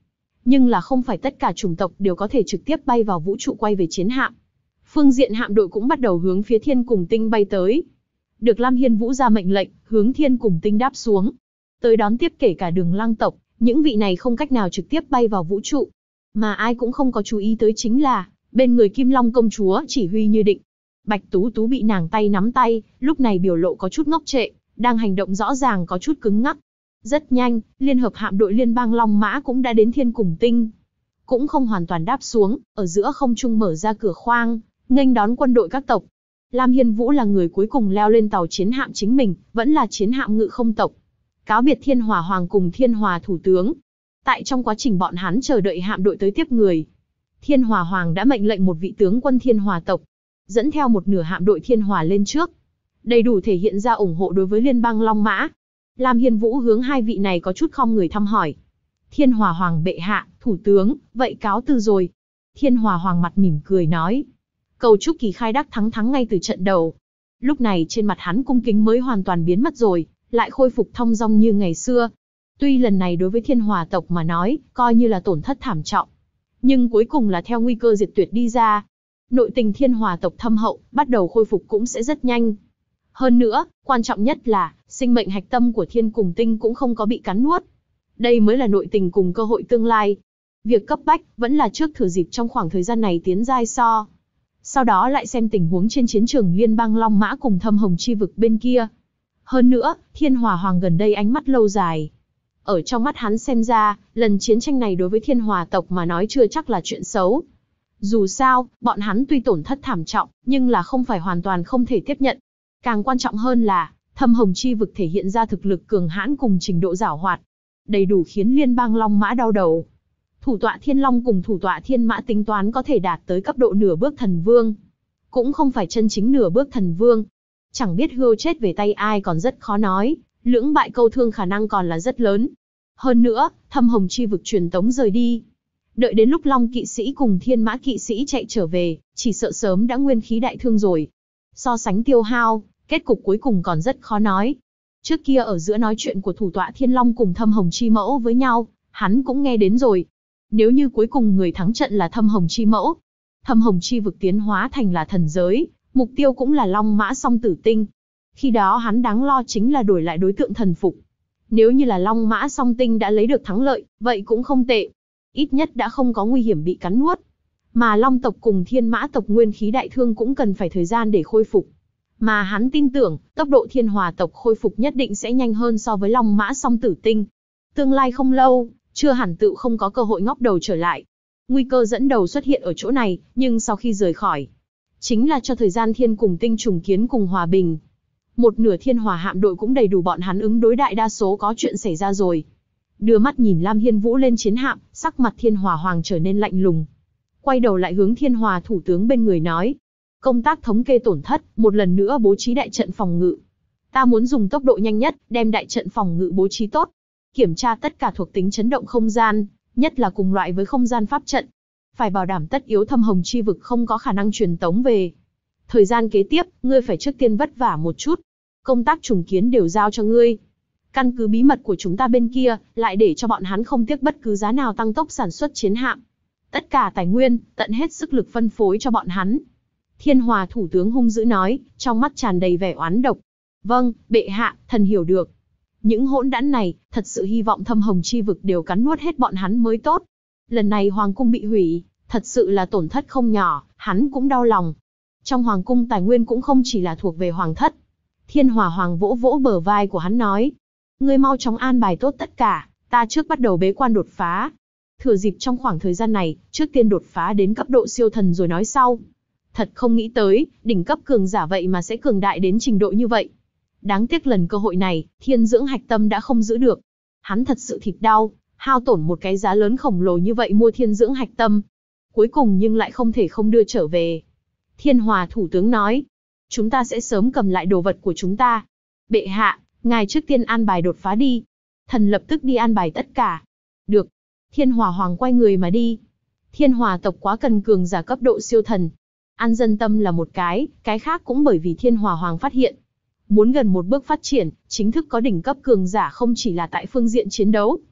Nhưng là không phải tất cả chủng tộc đều có thể trực tiếp bay vào vũ trụ quay về chiến hạm. Phương diện hạm đội cũng bắt đầu hướng phía Thiên Cùng Tinh bay tới. Được Lam Hiên Vũ ra mệnh lệnh, hướng Thiên Cùng Tinh đáp xuống. Tới đón tiếp kể cả Đường Lăng tộc, những vị này không cách nào trực tiếp bay vào vũ trụ. Mà ai cũng không có chú ý tới chính là, bên người Kim Long công chúa chỉ huy như định. Bạch Tú Tú bị nàng tay nắm tay, lúc này biểu lộ có chút ngốc trệ, đang hành động rõ ràng có chút cứng ngắc. Rất nhanh, liên hợp hạm đội liên bang Long Mã cũng đã đến Thiên Cùng Tinh. Cũng không hoàn toàn đáp xuống, ở giữa không trung mở ra cửa khoang, nghênh đón quân đội các tộc. Lam Hiên Vũ là người cuối cùng leo lên tàu chiến hạm chính mình, vẫn là chiến hạm ngự không tộc. Cáo biệt Thiên Hỏa Hoàng cùng Thiên Hỏa thủ tướng. Tại trong quá trình bọn hắn chờ đợi hạm đội tới tiếp người, Thiên Hỏa Hoàng đã mệnh lệnh một vị tướng quân Thiên Hỏa tộc, dẫn theo một nửa hạm đội Thiên Hỏa lên trước. Đầy đủ thể hiện ra ủng hộ đối với liên bang Long Mã. Lam Hiên Vũ hướng hai vị này có chút khom người thăm hỏi. Thiên Hỏa Hoàng bệ hạ, thủ tướng, vậy cáo từ rồi. Thiên Hỏa Hoàng mặt mỉm cười nói. Cầu chúc Kỳ Khai đắc thắng ngay từ trận đầu. Lúc này trên mặt hắn cung kính mới hoàn toàn biến mất rồi, lại khôi phục thong dong như ngày xưa. Tuy lần này đối với Thiên Hỏa tộc mà nói, coi như là tổn thất thảm trọng, nhưng cuối cùng là theo nguy cơ diệt tuyệt đi ra. Nội tình Thiên Hỏa tộc thâm hậu, bắt đầu khôi phục cũng sẽ rất nhanh. Hơn nữa, quan trọng nhất là, sinh mệnh hạch tâm của Thiên Cùng Tinh cũng không có bị cắn nuốt. Đây mới là nội tình cùng cơ hội tương lai. Việc cấp bách, vẫn là trước thừa dịp trong khoảng thời gian này tiến giai sau đó lại xem tình huống trên chiến trường liên bang Long Mã cùng Thâm Hồng Chi vực bên kia. Hơn nữa, Thiên Hỏa Hoàng gần đây ánh mắt lâu dài. Ở trong mắt hắn xem ra, lần chiến tranh này đối với Thiên Hỏa tộc mà nói chưa chắc là chuyện xấu. Dù sao, bọn hắn tuy tổn thất thảm trọng, nhưng là không phải hoàn toàn không thể tiếp nhận. Càng quan trọng hơn là, Thâm Hồng Chi vực thể hiện ra thực lực cường hãn cùng trình độ giảo hoạt, đầy đủ khiến liên bang Long Mã đau đầu. Thủ tọa Thiên Long cùng thủ tọa Thiên Mã tính toán có thể đạt tới cấp độ nửa bước thần vương. Cũng không phải chân chính nửa bước thần vương. Chẳng biết hươu chết về tay ai còn rất khó nói, lưỡng bại câu thương khả năng còn là rất lớn. Hơn nữa, Thâm Hồng Chi vực truyền tống rời đi. Đợi đến lúc Long kỵ sĩ cùng Thiên Mã kỵ sĩ chạy trở về, chỉ sợ sớm đã nguyên khí đại thương rồi. So sánh tiêu hao, kết cục cuối cùng còn rất khó nói. Trước kia ở giữa nói chuyện của thủ tọa Thiên Long cùng Thâm Hồng Chi Mẫu với nhau, hắn cũng nghe đến rồi. Nếu như cuối cùng người thắng trận là Thâm Hồng Chi Mẫu, Thâm Hồng Chi vực tiến hóa thành là thần giới, mục tiêu cũng là Long Mã Song Tử Tinh. Khi đó hắn đáng lo chính là đổi lại đối tượng thần phục. Nếu như là Long Mã Song Tinh đã lấy được thắng lợi, vậy cũng không tệ. Ít nhất đã không có nguy hiểm bị cắn nuốt. Mà Long tộc cùng Thiên Mã tộc nguyên khí đại thương cũng cần phải thời gian để khôi phục. Mà hắn tin tưởng, tốc độ Thiên Hỏa tộc khôi phục nhất định sẽ nhanh hơn so với Long Mã Song Tử Tinh. Tương lai không lâu, chưa hẳn tự không có cơ hội ngóc đầu trở lại. Nguy cơ dẫn đầu xuất hiện ở chỗ này, nhưng sau khi rời khỏi, chính là cho thời gian Thiên Cùng Tinh trùng kiến cùng hòa bình. Một nửa Thiên Hỏa hạm đội cũng đầy đủ bọn hắn ứng đối đại đa số có chuyện xảy ra rồi. Đưa mắt nhìn Lam Hiên Vũ lên chiến hạm, sắc mặt Thiên Hỏa Hoàng trở nên lạnh lùng. Quay đầu lại hướng Thiên Hỏa thủ tướng bên người nói. Công tác thống kê tổn thất, một lần nữa bố trí đại trận phòng ngự. Ta muốn dùng tốc độ nhanh nhất, đem đại trận phòng ngự bố trí tốt. Kiểm tra tất cả thuộc tính chấn động không gian, nhất là cùng loại với không gian pháp trận. Phải bảo đảm tất yếu Thâm Hồng Chi vực không có khả năng truyền tống về. Thời gian kế tiếp, ngươi phải trước tiên vất vả một chút. Công tác trùng kiến đều giao cho ngươi. Căn cứ bí mật của chúng ta bên kia, lại để cho bọn hắn không tiếc bất cứ giá nào tăng tốc sản xuất chiến hạm. Tất cả tài nguyên, tận hết sức lực phân phối cho bọn hắn. Thiên Hỏa thủ tướng hung dữ nói, trong mắt tràn đầy vẻ oán độc. Vâng, bệ hạ, thần hiểu được. Những hỗn đản này, thật sự hy vọng Thâm Hồng Chi vực đều cắn nuốt hết bọn hắn mới tốt. Lần này Hoàng cung bị hủy, thật sự là tổn thất không nhỏ, hắn cũng đau lòng. Trong Hoàng cung tài nguyên cũng không chỉ là thuộc về Hoàng thất. Thiên Hỏa Hoàng vỗ vỗ bờ vai của hắn nói. Ngươi mau chóng an bài tốt tất cả, ta trước bắt đầu bế quan đột phá. Thừa dịp trong khoảng thời gian này, trước tiên đột phá đến cấp độ siêu thần rồi nói sau. Thật không nghĩ tới, đỉnh cấp cường giả vậy mà sẽ cường đại đến trình độ như vậy. Đáng tiếc lần cơ hội này, thiên dưỡng hạch tâm đã không giữ được. Hắn thật sự thịt đau, hao tổn một cái giá lớn khổng lồ như vậy mua thiên dưỡng hạch tâm. Cuối cùng nhưng lại không thể không đưa trở về. Thiên Hỏa thủ tướng nói, chúng ta sẽ sớm cầm lại đồ vật của chúng ta. Bệ hạ, ngài trước tiên an bài đột phá đi. Thần lập tức đi an bài tất cả. Được. Thiên Hỏa Hoàng quay người mà đi. Thiên Hỏa tộc quá cần cường giả cấp độ siêu thần. An dân tâm là một cái khác cũng bởi vì Thiên Hỏa Hoàng phát hiện. Muốn gần một bước phát triển, chính thức có đỉnh cấp cường giả không chỉ là tại phương diện chiến đấu.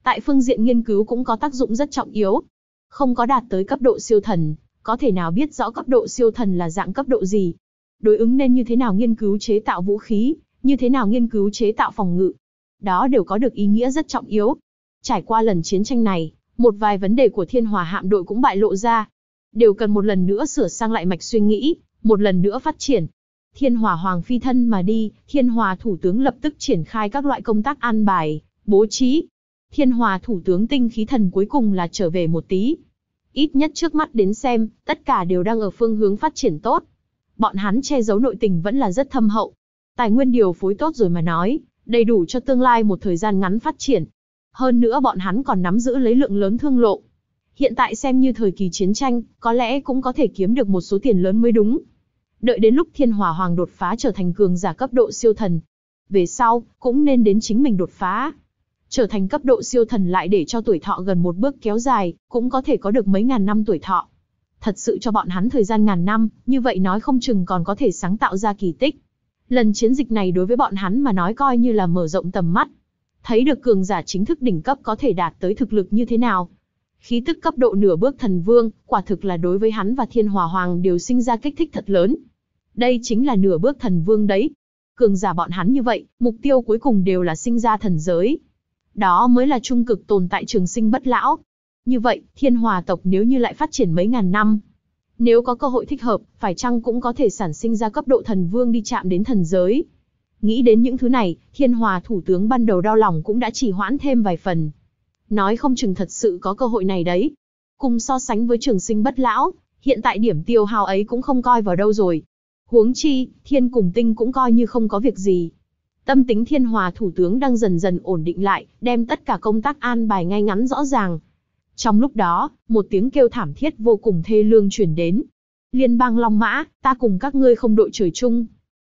Tại phương diện nghiên cứu cũng có tác dụng rất trọng yếu. Không có đạt tới cấp độ siêu thần, có thể nào biết rõ cấp độ siêu thần là dạng cấp độ gì? Đối ứng nên như thế nào nghiên cứu chế tạo vũ khí, như thế nào nghiên cứu chế tạo phòng ngự. Đó đều có được ý nghĩa rất trọng yếu. Trải qua lần chiến tranh này, một vài vấn đề của Thiên Hòa hạm đội cũng bại lộ ra. Đều cần một lần nữa sửa sang lại mạch suy nghĩ, một lần nữa phát triển. Thiên Hòa Hoàng phi thân mà đi, Thiên Hòa Thủ tướng lập tức triển khai các loại công tác an bài, bố trí. Thiên Hòa Thủ tướng tinh khí thần cuối cùng là trở về một tí. Ít nhất trước mắt đến xem, tất cả đều đang ở phương hướng phát triển tốt. Bọn hắn che giấu nội tình vẫn là rất thâm hậu. Tài nguyên điều phối tốt rồi mà nói, đầy đủ cho tương lai một thời gian ngắn phát triển. Hơn nữa bọn hắn còn nắm giữ lấy lượng lớn thương lộ. Hiện tại xem như thời kỳ chiến tranh, có lẽ cũng có thể kiếm được một số tiền lớn mới đúng. Đợi đến lúc Thiên Hòa Hoàng đột phá trở thành cường giả cấp độ siêu thần. Về sau, cũng nên đến chính mình đột phá. Trở thành cấp độ siêu thần lại để cho tuổi thọ gần một bước kéo dài, cũng có thể có được mấy ngàn năm tuổi thọ. Thật sự cho bọn hắn thời gian ngàn năm, như vậy nói không chừng còn có thể sáng tạo ra kỳ tích. Lần chiến dịch này đối với bọn hắn mà nói coi như là mở rộng tầm mắt. Thấy được cường giả chính thức đỉnh cấp có thể đạt tới thực lực như thế nào. Khí tức cấp độ nửa bước thần vương, quả thực là đối với hắn và Thiên Hòa Hoàng đều sinh ra kích thích thật lớn. Đây chính là nửa bước thần vương đấy. Cường giả bọn hắn như vậy, mục tiêu cuối cùng đều là sinh ra thần giới. Đó mới là trung cực tồn tại trường sinh bất lão. Như vậy, Thiên Hòa tộc nếu như lại phát triển mấy ngàn năm, nếu có cơ hội thích hợp, phải chăng cũng có thể sản sinh ra cấp độ thần vương đi chạm đến thần giới. Nghĩ đến những thứ này, Thiên Hòa thủ tướng ban đầu đau lòng cũng đã trì hoãn thêm vài phần. Nói không chừng thật sự có cơ hội này đấy. Cùng so sánh với trường sinh bất lão, hiện tại điểm tiêu hao ấy cũng không coi vào đâu rồi. Huống chi, Thiên cùng Tinh cũng coi như không có việc gì. Tâm tính Thiên Hòa thủ tướng đang dần dần ổn định lại, đem tất cả công tác an bài ngay ngắn rõ ràng. Trong lúc đó, một tiếng kêu thảm thiết vô cùng thê lương truyền đến. Liên bang Long Mã, ta cùng các ngươi không đội trời chung.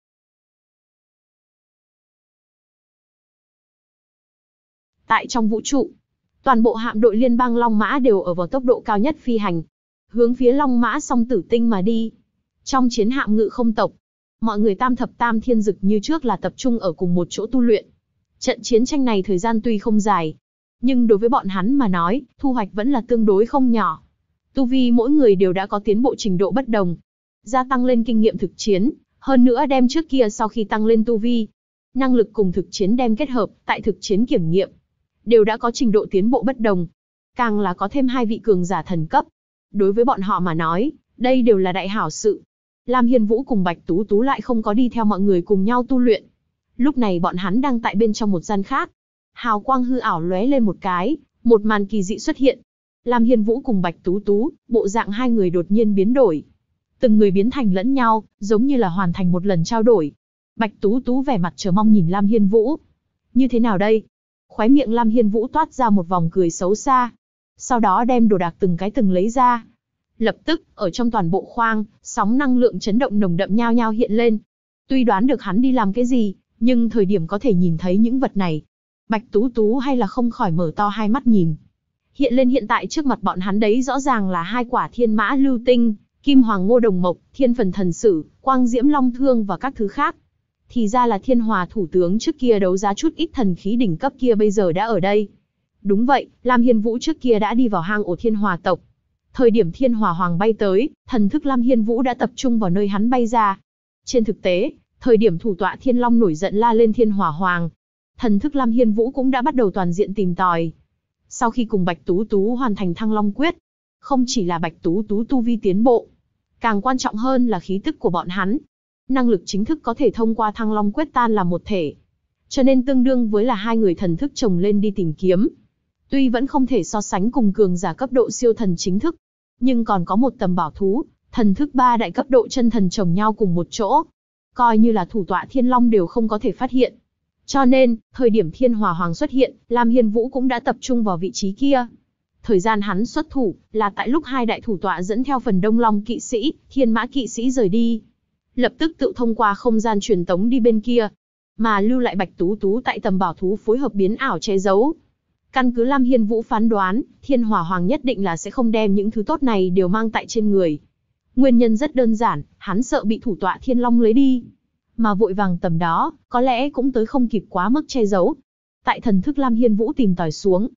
Tại trong vũ trụ, toàn bộ hạm đội liên bang Long Mã đều ở vào tốc độ cao nhất phi hành, hướng phía Long Mã Song Tử Tinh mà đi. Trong chiến hạm Ngự Không tộc, mọi người tam thập tam thiên dực như trước là tập trung ở cùng một chỗ tu luyện. Trận chiến tranh này thời gian tuy không dài, nhưng đối với bọn hắn mà nói, thu hoạch vẫn là tương đối không nhỏ. Tu vi mỗi người đều đã có tiến bộ trình độ bất đồng, gia tăng lên kinh nghiệm thực chiến, hơn nữa đem trước kia sau khi tăng lên tu vi, năng lực cùng thực chiến đem kết hợp, tại thực chiến kiểm nghiệm, đều đã có trình độ tiến bộ bất đồng. Càng là có thêm hai vị cường giả thần cấp. Đối với bọn họ mà nói, đây đều là đại hảo sự. Lam Hiên Vũ cùng Bạch Tú Tú lại không có đi theo mọi người cùng nhau tu luyện. Lúc này bọn hắn đang tại bên trong một gian khác. Hào quang hư ảo lóe lên một cái, một màn kỳ dị xuất hiện. Lam Hiên Vũ cùng Bạch Tú Tú, bộ dạng hai người đột nhiên biến đổi. Từng người biến thành lẫn nhau, giống như là hoàn thành một lần trao đổi. Bạch Tú Tú vẻ mặt chờ mong nhìn Lam Hiên Vũ. Như thế nào đây? Khóe miệng Lam Hiên Vũ toát ra một vòng cười xấu xa. Sau đó đem đồ đạc từng cái từng lấy ra. Lập tức, ở trong toàn bộ khoang, sóng năng lượng chấn động nồng đậm nhao nhao hiện lên. Tuy đoán được hắn đi làm cái gì, nhưng thời điểm có thể nhìn thấy những vật này, Bạch Tú Tú hay là không khỏi mở to hai mắt nhìn. Hiện lên hiện tại trước mặt bọn hắn đấy rõ ràng là hai quả thiên mã lưu tinh, kim hoàng ngô đồng mộc, thiên phần thần sử, quang diễm long thương và các thứ khác. Thì ra là Thiên Hòa thủ tướng trước kia đấu giá chút ít thần khí đỉnh cấp kia bây giờ đã ở đây. Đúng vậy, Lam Hiên Vũ trước kia đã đi vào hang ổ Thiên Hòa tộc. Thời điểm Thiên Hòa Hoàng bay tới, thần thức Lam Hiên Vũ đã tập trung vào nơi hắn bay ra. Trên thực tế, thời điểm thủ tọa Thiên Long nổi giận la lên Thiên Hòa Hoàng, thần thức Lam Hiên Vũ cũng đã bắt đầu toàn diện tìm tòi. Sau khi cùng Bạch Tú Tú hoàn thành Thăng Long Quyết, không chỉ là Bạch Tú Tú tu vi tiến bộ, càng quan trọng hơn là khí tức của bọn hắn. Năng lực chính thức có thể thông qua Thăng Long Quyết tan làm một thể. Cho nên tương đương với là hai người thần thức chồng lên đi tìm kiếm. Tuy vẫn không thể so sánh cùng cường giả cấp độ siêu thần chính thức, nhưng còn có một tầm bảo thú, thần thức 3 đại cấp độ chân thần chồng nhau cùng một chỗ. Coi như là thủ tọa Thiên Long đều không có thể phát hiện. Cho nên, thời điểm Thiên Hòa Hoàng xuất hiện, Lam Hiên Vũ cũng đã tập trung vào vị trí kia. Thời gian hắn xuất thủ, là tại lúc hai đại thủ tọa dẫn theo phần Đông Long kỵ sĩ, Thiên Mã kỵ sĩ rời đi. Lập tức tự thông qua không gian truyền tống đi bên kia, mà lưu lại Bạch Tú Tú tại tầm bảo thú phối hợp biến ảo che giấu. Căn cứ Lam Hiên Vũ phán đoán, Thiên Hòa Hoàng nhất định là sẽ không đem những thứ tốt này đều mang tại trên người. Nguyên nhân rất đơn giản, hắn sợ bị thủ tọa Thiên Long lấy đi. Mà vội vàng tầm đó, có lẽ cũng tới không kịp quá mức che giấu. Tại thần thức Lam Hiên Vũ tìm tòi xuống,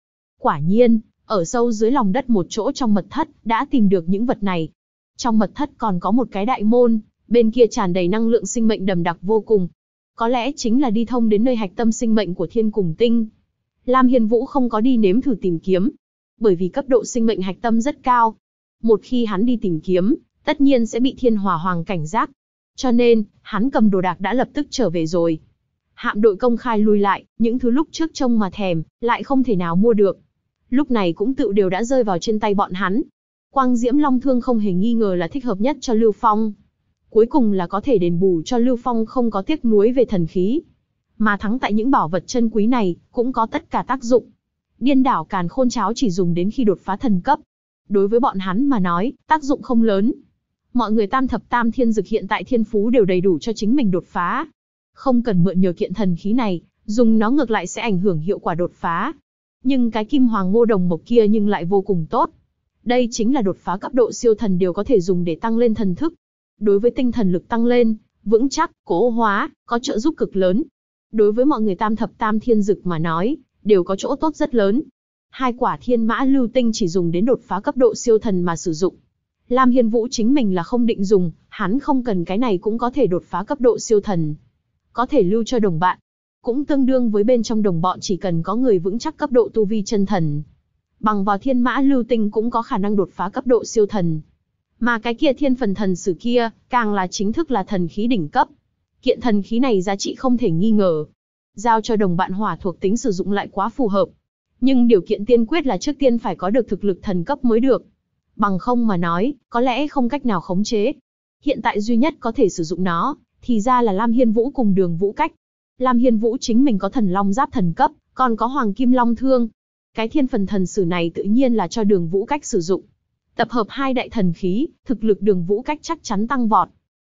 Quả nhiên, ở sâu dưới lòng đất một chỗ trong mật thất, đã tìm được những vật này. Trong mật thất còn có một cái đại môn, bên kia tràn đầy năng lượng sinh mệnh đậm đặc vô cùng. Có lẽ chính là đi thông đến nơi hạch tâm sinh mệnh của Thiên Cùng Tinh. Lam Hiên Vũ không có đi nếm thử tìm kiếm, bởi vì cấp độ sinh mệnh hạch tâm rất cao. Một khi hắn đi tìm kiếm, tất nhiên sẽ bị Thiên Hỏa Hoàng cảnh giác. Cho nên, hắn cầm đồ đạc đã lập tức trở về rồi. Hạm đội công khai lui lại, những thứ lúc trước trông mà thèm, lại không thể nào mua được. Lúc này cũng tự đều đã rơi vào trên tay bọn hắn. Quang Diễm Long Thương không hề nghi ngờ là thích hợp nhất cho Lưu Phong. Cuối cùng là có thể đền bù cho Lưu Phong không có tiếc nuối về thần khí. Mà thắng tại những bảo vật chân quý này, cũng có tất cả tác dụng. Điên đảo càn khôn cháo chỉ dùng đến khi đột phá thần cấp. Đối với bọn hắn mà nói, tác dụng không lớn. Mọi người tam thập tam thiên dực hiện tại thiên phú đều đầy đủ cho chính mình đột phá. Không cần mượn nhờ kiện thần khí này, dùng nó ngược lại sẽ ảnh hưởng hiệu quả đột phá. Nhưng cái kim hoàng ngô đồng mộc kia nhưng lại vô cùng tốt. Đây chính là đột phá cấp độ siêu thần đều có thể dùng để tăng lên thần thức. Đối với tinh thần lực tăng lên, vững chắc, cố hóa, có trợ giúp cực lớn. Đối với mọi người tam thập tam thiên dực mà nói, đều có chỗ tốt rất lớn. Hai quả thiên mã lưu tinh chỉ dùng đến đột phá cấp độ siêu thần mà sử dụng. Lam Hiên Vũ chính mình là không định dùng, hắn không cần cái này cũng có thể đột phá cấp độ siêu thần. Có thể lưu cho đồng bạn. Cũng tương đương với bên trong đồng bọn chỉ cần có người vững chắc cấp độ tu vi chân thần. Bằng vào thiên mã lưu tinh cũng có khả năng đột phá cấp độ siêu thần. Mà cái kia thiên phần thần sử kia, càng là chính thức là thần khí đỉnh cấp. Kiện thần khí này giá trị không thể nghi ngờ. Giao cho đồng bạn hỏa thuộc tính sử dụng lại quá phù hợp. Nhưng điều kiện tiên quyết là trước tiên phải có được thực lực thần cấp mới được. Bằng không mà nói, có lẽ không cách nào khống chế. Hiện tại duy nhất có thể sử dụng nó, thì ra là Lam Hiên Vũ cùng Đường Vũ Cách. Lam Hiên Vũ chính mình có thần long giáp thần cấp, còn có hoàng kim long thương. Cái thiên phần thần sử này tự nhiên là cho Đường Vũ Cách sử dụng. Tập hợp hai đại thần khí, thực lực Đường Vũ Cách chắc chắn tăng vọt.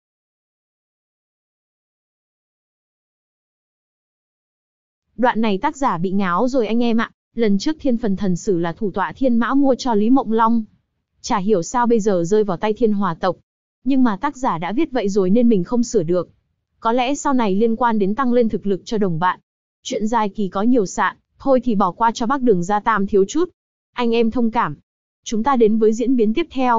Đoạn này tác giả bị ngáo rồi anh em ạ. Lần trước thiên phần thần sử là thủ tọa thiên mã mua cho Lý Mộng Long. Chả hiểu sao bây giờ rơi vào tay thiên hòa tộc. Nhưng mà tác giả đã viết vậy rồi nên mình không sửa được. Có lẽ sau này liên quan đến tăng lên thực lực cho đồng bạn. Chuyện dài kỳ có nhiều sạn, thôi thì bỏ qua cho bác Đường Gia Tam thiếu chút. Anh em thông cảm. Chúng ta đến với diễn biến tiếp theo.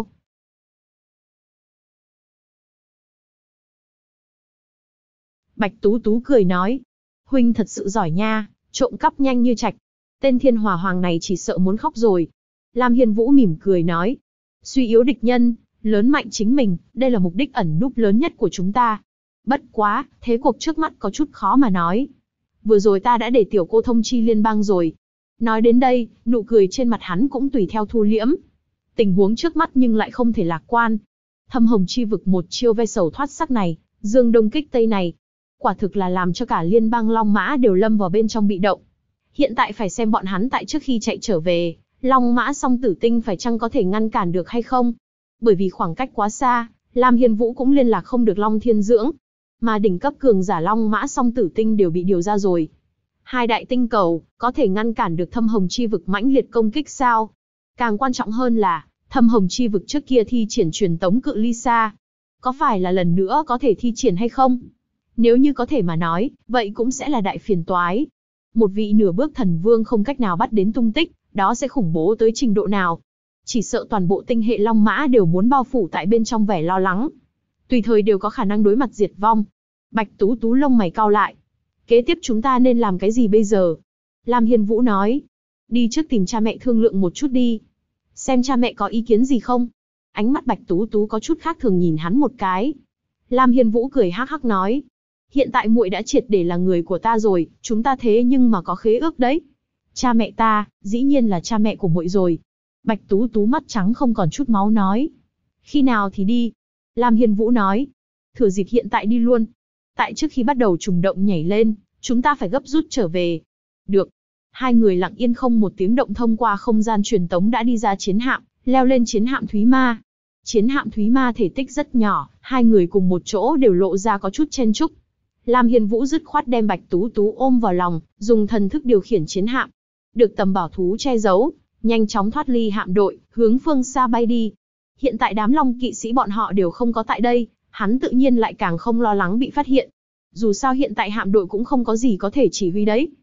Bạch Tú Tú cười nói. Huynh thật sự giỏi nha, trộm cắp nhanh như trạch. Tên thiên hòa hoàng này chỉ sợ muốn khóc rồi. Lam Hiên Vũ mỉm cười nói. Suy yếu địch nhân, lớn mạnh chính mình, đây là mục đích ẩn núp lớn nhất của chúng ta. Bất quá, thế cuộc trước mắt có chút khó mà nói. Vừa rồi ta đã để tiểu cô thông chi liên bang rồi. Nói đến đây, nụ cười trên mặt hắn cũng tùy theo thu liễm. Tình huống trước mắt nhưng lại không thể lạc quan. Thâm hồng chi vực một chiêu ve sầu thoát sắc này, dương đông kích tây này. Quả thực là làm cho cả liên bang Long Mã đều lâm vào bên trong bị động. Hiện tại phải xem bọn hắn tại trước khi chạy trở về, Long Mã Song Tử Tinh phải chăng có thể ngăn cản được hay không. Bởi vì khoảng cách quá xa, Lam Hiên Vũ cũng liên lạc không được Long Thiên Dưỡng. Mà đỉnh cấp cường giả Long Mã Song Tử Tinh đều bị điều ra rồi. Hai đại tinh cầu, có thể ngăn cản được thâm hồng chi vực mãnh liệt công kích sao? Càng quan trọng hơn là, thâm hồng chi vực trước kia thi triển truyền tống cự ly xa. Có phải là lần nữa có thể thi triển hay không? Nếu như có thể mà nói, vậy cũng sẽ là đại phiền toái. Một vị nửa bước thần vương không cách nào bắt đến tung tích, đó sẽ khủng bố tới trình độ nào? Chỉ sợ toàn bộ tinh hệ Long Mã đều muốn bao phủ tại bên trong vẻ lo lắng. Tùy thời đều có khả năng đối mặt diệt vong. Bạch Tú Tú lông mày cau lại. Kế tiếp chúng ta nên làm cái gì bây giờ? Lam Hiên Vũ nói. Đi trước tìm cha mẹ thương lượng một chút đi. Xem cha mẹ có ý kiến gì không? Ánh mắt Bạch Tú Tú có chút khác thường nhìn hắn một cái. Lam Hiên Vũ cười hắc hắc nói. Hiện tại muội đã triệt để là người của ta rồi, chúng ta thế nhưng mà có khế ước đấy. Cha mẹ ta, dĩ nhiên là cha mẹ của muội rồi. Bạch Tú Tú mắt trắng không còn chút máu nói. Khi nào thì đi? Lam Hiên Vũ nói. Thừa dịp hiện tại đi luôn. Tại trước khi bắt đầu trùng động nhảy lên, chúng ta phải gấp rút trở về. Được. Hai người lặng yên không một tiếng động thông qua không gian truyền tống đã đi ra chiến hạm, leo lên chiến hạm Thúy Ma. Chiến hạm Thúy Ma thể tích rất nhỏ, hai người cùng một chỗ đều lộ ra có chút chen chúc. Lam Hiên Vũ dứt khoát đem Bạch Tú Tú ôm vào lòng, dùng thần thức điều khiển chiến hạm. Được tầm bảo thú che giấu, nhanh chóng thoát ly hạm đội, hướng phương xa bay đi. Hiện tại đám Long kỵ sĩ bọn họ đều không có tại đây, hắn tự nhiên lại càng không lo lắng bị phát hiện. Dù sao hiện tại hạm đội cũng không có gì có thể chỉ huy đấy.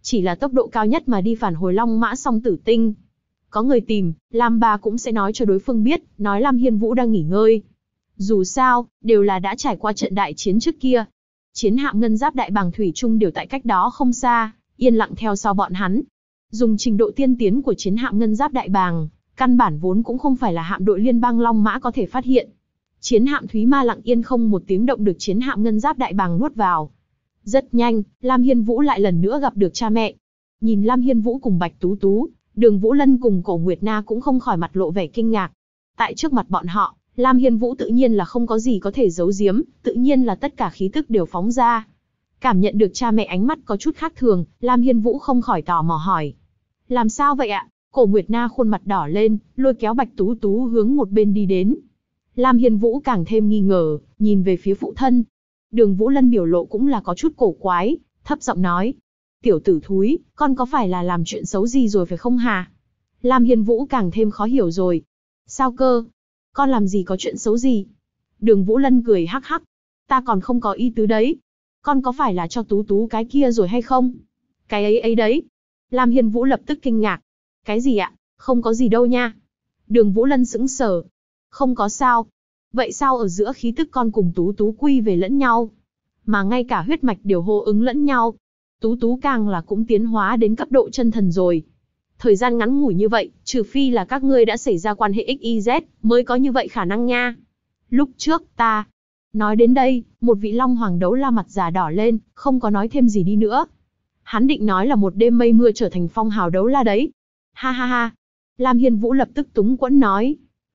chỉ là tốc độ cao nhất mà đi phản hồi Long Mã Song Tử Tinh. Có người tìm, Lam Ba cũng sẽ nói cho đối phương biết, nói Lam Hiên Vũ đang nghỉ ngơi. Dù sao, đều là đã trải qua trận đại chiến trước kia. Chiến hạm ngân giáp đại bàng thủy chung đều tại cách đó không xa, yên lặng theo sau bọn hắn. Dùng trình độ tiên tiến của chiến hạm ngân giáp đại bàng, căn bản vốn cũng không phải là hạm đội liên bang Long Mã có thể phát hiện. Chiến hạm Thúy Ma lặng yên không một tiếng động được chiến hạm ngân giáp đại bàng nuốt vào. Rất nhanh, Lam Hiên Vũ lại lần nữa gặp được cha mẹ. Nhìn Lam Hiên Vũ cùng Bạch Tú Tú, Đường Vũ Lân cùng Cổ Nguyệt Na cũng không khỏi mặt lộ vẻ kinh ngạc. Tại trước mặt bọn họ, Lam Hiên Vũ tự nhiên là không có gì có thể giấu giếm, tự nhiên là tất cả khí tức đều phóng ra. Cảm nhận được cha mẹ ánh mắt có chút khác thường, Lam Hiên Vũ không khỏi tò mò hỏi. Làm sao vậy ạ? Cổ Nguyệt Na khuôn mặt đỏ lên, lôi kéo Bạch Tú Tú hướng một bên đi đến. Lam Hiên Vũ càng thêm nghi ngờ, nhìn về phía phụ thân. Đường Vũ Lân biểu lộ cũng là có chút cổ quái, thấp giọng nói. Tiểu tử thúi, con có phải là làm chuyện xấu gì rồi phải không hả? Lam Hiên Vũ càng thêm khó hiểu rồi. Sao cơ? Con làm gì có chuyện xấu gì? Đường Vũ Lân cười hắc hắc. Ta còn không có ý tứ đấy. Con có phải là cho Tú Tú cái kia rồi hay không? Cái ấy đấy. Lam Hiên Vũ lập tức kinh ngạc. Cái gì ạ? Không có gì đâu nha. Đường Vũ Lân sững sờ. Không có sao. Vậy sao ở giữa khí tức con cùng Tú Tú quy về lẫn nhau? Mà ngay cả huyết mạch đều hô ứng lẫn nhau. Tú Tú càng là cũng tiến hóa đến cấp độ chân thần rồi. Thời gian ngắn ngủi như vậy, trừ phi là các ngươi đã xảy ra quan hệ XYZ, mới có như vậy khả năng nha. Lúc trước, ta... Nói đến đây, một vị Long Hoàng đấu la mặt già đỏ lên, không có nói thêm gì đi nữa. Hắn định nói là một đêm mây mưa trở thành phong hào đấu la đấy. Ha ha ha. Lam Hiên Vũ lập tức túng quẫn nói.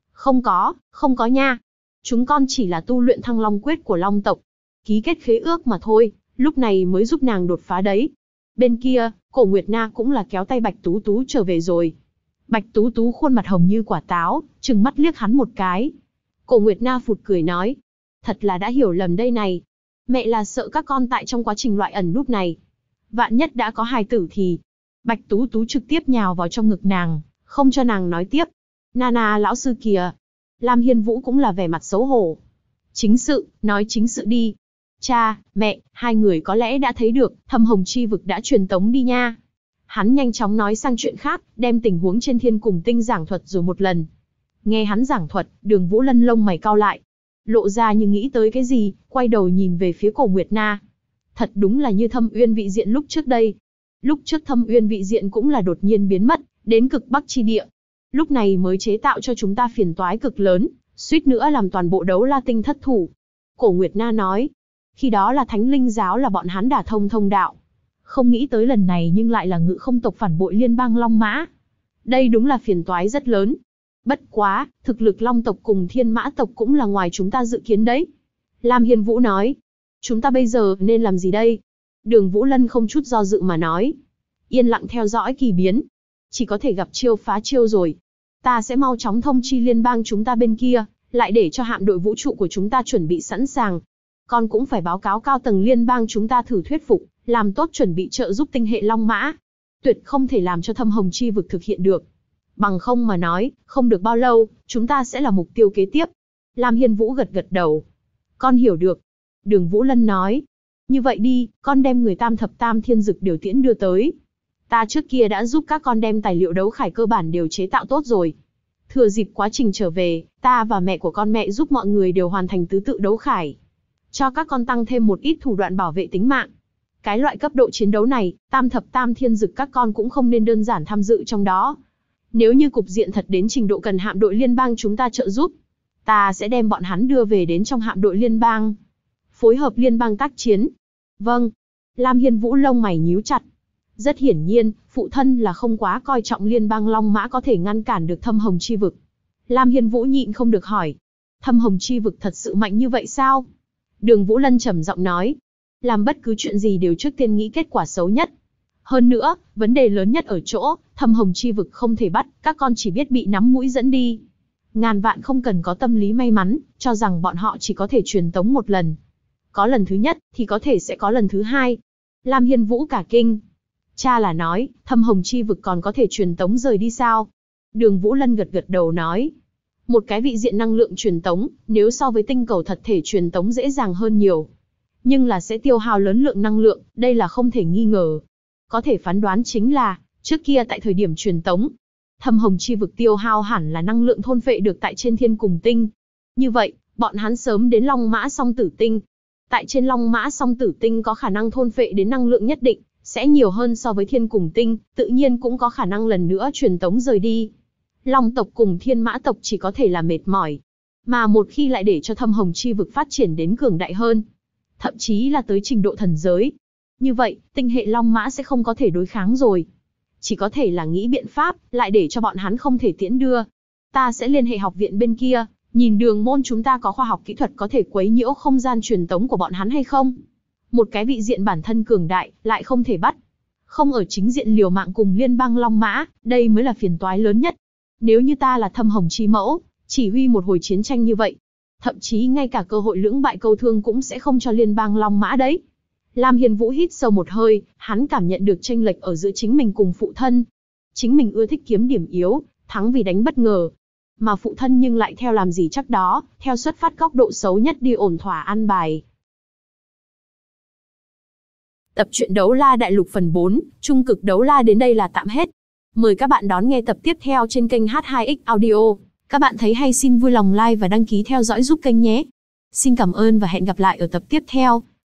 Không có nha. Chúng con chỉ là tu luyện Thăng Long Quyết của Long tộc. Ký kết khế ước mà thôi, lúc này mới giúp nàng đột phá đấy. Bên kia, Cổ Nguyệt Na cũng là kéo tay Bạch Tú Tú trở về rồi. Bạch Tú Tú khuôn mặt hồng như quả táo, trừng mắt liếc hắn một cái. Cổ Nguyệt Na phụt cười nói. Thật là đã hiểu lầm đây này. Mẹ là sợ các con tại trong quá trình loại ẩn núp này. Vạn nhất đã có hài tử thì... Bạch Tú Tú trực tiếp nhào vào trong ngực nàng, không cho nàng nói tiếp. Nana lão sư kìa. Lam Hiên Vũ cũng là vẻ mặt xấu hổ. Chính sự, nói chính sự đi. Cha, mẹ, hai người có lẽ đã thấy được, Thâm Hồng Chi Vực đã truyền tống đi nha. Hắn nhanh chóng nói sang chuyện khác, đem tình huống trên thiên cùng tinh giảng thuật rồi một lần. Nghe hắn giảng thuật, Đường Vũ Lân lông mày cau lại. Lộ ra như nghĩ tới cái gì, quay đầu nhìn về phía Cổ Nguyệt Na. Thật đúng là như Thâm Uyên vị diện lúc trước đây. Lúc trước Thâm Uyên vị diện cũng là đột nhiên biến mất, đến cực Bắc chi địa. Lúc này mới chế tạo cho chúng ta phiền toái cực lớn, suýt nữa làm toàn bộ đấu la tinh thất thủ. Cổ Nguyệt Na nói. Khi đó là Thánh Linh giáo là bọn hắn đả thông đạo. Không nghĩ tới lần này nhưng lại là Ngự Không tộc phản bội liên bang Long Mã. Đây đúng là phiền toái rất lớn. Bất quá, thực lực Long tộc cùng Thiên Mã tộc cũng là ngoài chúng ta dự kiến đấy. Lam Hiên Vũ nói. Chúng ta bây giờ nên làm gì đây? Đường Vũ Lân không chút do dự mà nói. Yên lặng theo dõi kỳ biến. Chỉ có thể gặp chiêu phá chiêu rồi. Ta sẽ mau chóng thông chi liên bang chúng ta bên kia, lại để cho hạm đội vũ trụ của chúng ta chuẩn bị sẵn sàng. Con cũng phải báo cáo cao tầng liên bang chúng ta thử thuyết phục, làm tốt chuẩn bị trợ giúp tinh hệ Long Mã. Tuyệt không thể làm cho Thâm Hồng Chi Vực thực hiện được. Bằng không mà nói, không được bao lâu, chúng ta sẽ là mục tiêu kế tiếp. Lam Hiên Vũ gật gật đầu. Con hiểu được. Đường Vũ Lân nói. Như vậy đi, con đem người Tam Thập Tam Thiên Dực điều tiễn đưa tới. Ta trước kia đã giúp các con đem tài liệu đấu khải cơ bản đều chế tạo tốt rồi. Thừa dịp quá trình trở về, ta và mẹ của con mẹ giúp mọi người đều hoàn thành tứ tự đấu khải. Cho các con tăng thêm một ít thủ đoạn bảo vệ tính mạng. Cái loại cấp độ chiến đấu này, Tam Thập Tam Thiên Dực các con cũng không nên đơn giản tham dự trong đó. Nếu như cục diện thật đến trình độ cần hạm đội liên bang chúng ta trợ giúp, ta sẽ đem bọn hắn đưa về đến trong hạm đội liên bang. Phối hợp liên bang tác chiến. Vâng. Lam Hiên Vũ lông mày nhíu chặt. Rất hiển nhiên, phụ thân là không quá coi trọng liên bang Long Mã có thể ngăn cản được Thâm Hồng Chi Vực. Lam Hiên Vũ nhịn không được hỏi. Thâm Hồng Chi Vực thật sự mạnh như vậy sao? Đường Vũ Lân trầm giọng nói. Làm bất cứ chuyện gì đều trước tiên nghĩ kết quả xấu nhất. Hơn nữa, vấn đề lớn nhất ở chỗ, Thâm Hồng Chi Vực không thể bắt, các con chỉ biết bị nắm mũi dẫn đi. Ngàn vạn không cần có tâm lý may mắn, cho rằng bọn họ chỉ có thể truyền tống một lần. Có lần thứ nhất, thì có thể sẽ có lần thứ hai. Lam Hiên Vũ cả kinh. Cha là nói, Thâm Hồng Chi Vực còn có thể truyền tống rời đi sao? Đường Vũ Lân gật gật đầu nói. Một cái vị diện năng lượng truyền tống, nếu so với tinh cầu thật thể truyền tống dễ dàng hơn nhiều. Nhưng là sẽ tiêu hao lớn lượng năng lượng, đây là không thể nghi ngờ. có thể phán đoán chính là, trước kia tại thời điểm truyền tống, thâm hồng chi vực tiêu hao hẳn là năng lượng thôn phệ được tại trên thiên cùng tinh. Như vậy, bọn hắn sớm đến Long Mã Song Tử Tinh. Tại trên Long Mã Song Tử Tinh có khả năng thôn phệ đến năng lượng nhất định, sẽ nhiều hơn so với thiên cùng tinh, tự nhiên cũng có khả năng lần nữa truyền tống rời đi. Long tộc cùng thiên mã tộc chỉ có thể là mệt mỏi. Mà một khi lại để cho thâm hồng chi vực phát triển đến cường đại hơn, thậm chí là tới trình độ thần giới, như vậy, tinh hệ Long Mã sẽ không có thể đối kháng rồi. Chỉ có thể là nghĩ biện pháp, lại để cho bọn hắn không thể tiễn đưa. Ta sẽ liên hệ học viện bên kia, nhìn đường môn chúng ta có khoa học kỹ thuật có thể quấy nhiễu không gian truyền tống của bọn hắn hay không. Một cái vị diện bản thân cường đại, lại không thể bắt. Không ở chính diện liều mạng cùng liên bang Long Mã, đây mới là phiền toái lớn nhất. Nếu như ta là thâm hồng chi mẫu, chỉ huy một hồi chiến tranh như vậy, thậm chí ngay cả cơ hội lưỡng bại câu thương cũng sẽ không cho liên bang Long Mã đấy. Lam Hiên Vũ hít sâu một hơi, hắn cảm nhận được chênh lệch ở giữa chính mình cùng phụ thân. Chính mình ưa thích kiếm điểm yếu, thắng vì đánh bất ngờ. Mà phụ thân nhưng lại theo làm gì chắc đó, theo xuất phát góc độ xấu nhất đi ổn thỏa an bài. Tập truyện Đấu La Đại Lục phần 4, Trung cực Đấu La đến đây là tạm hết. Mời các bạn đón nghe tập tiếp theo trên kênh H2X Audio. Các bạn thấy hay xin vui lòng like và đăng ký theo dõi giúp kênh nhé. Xin cảm ơn và hẹn gặp lại ở tập tiếp theo.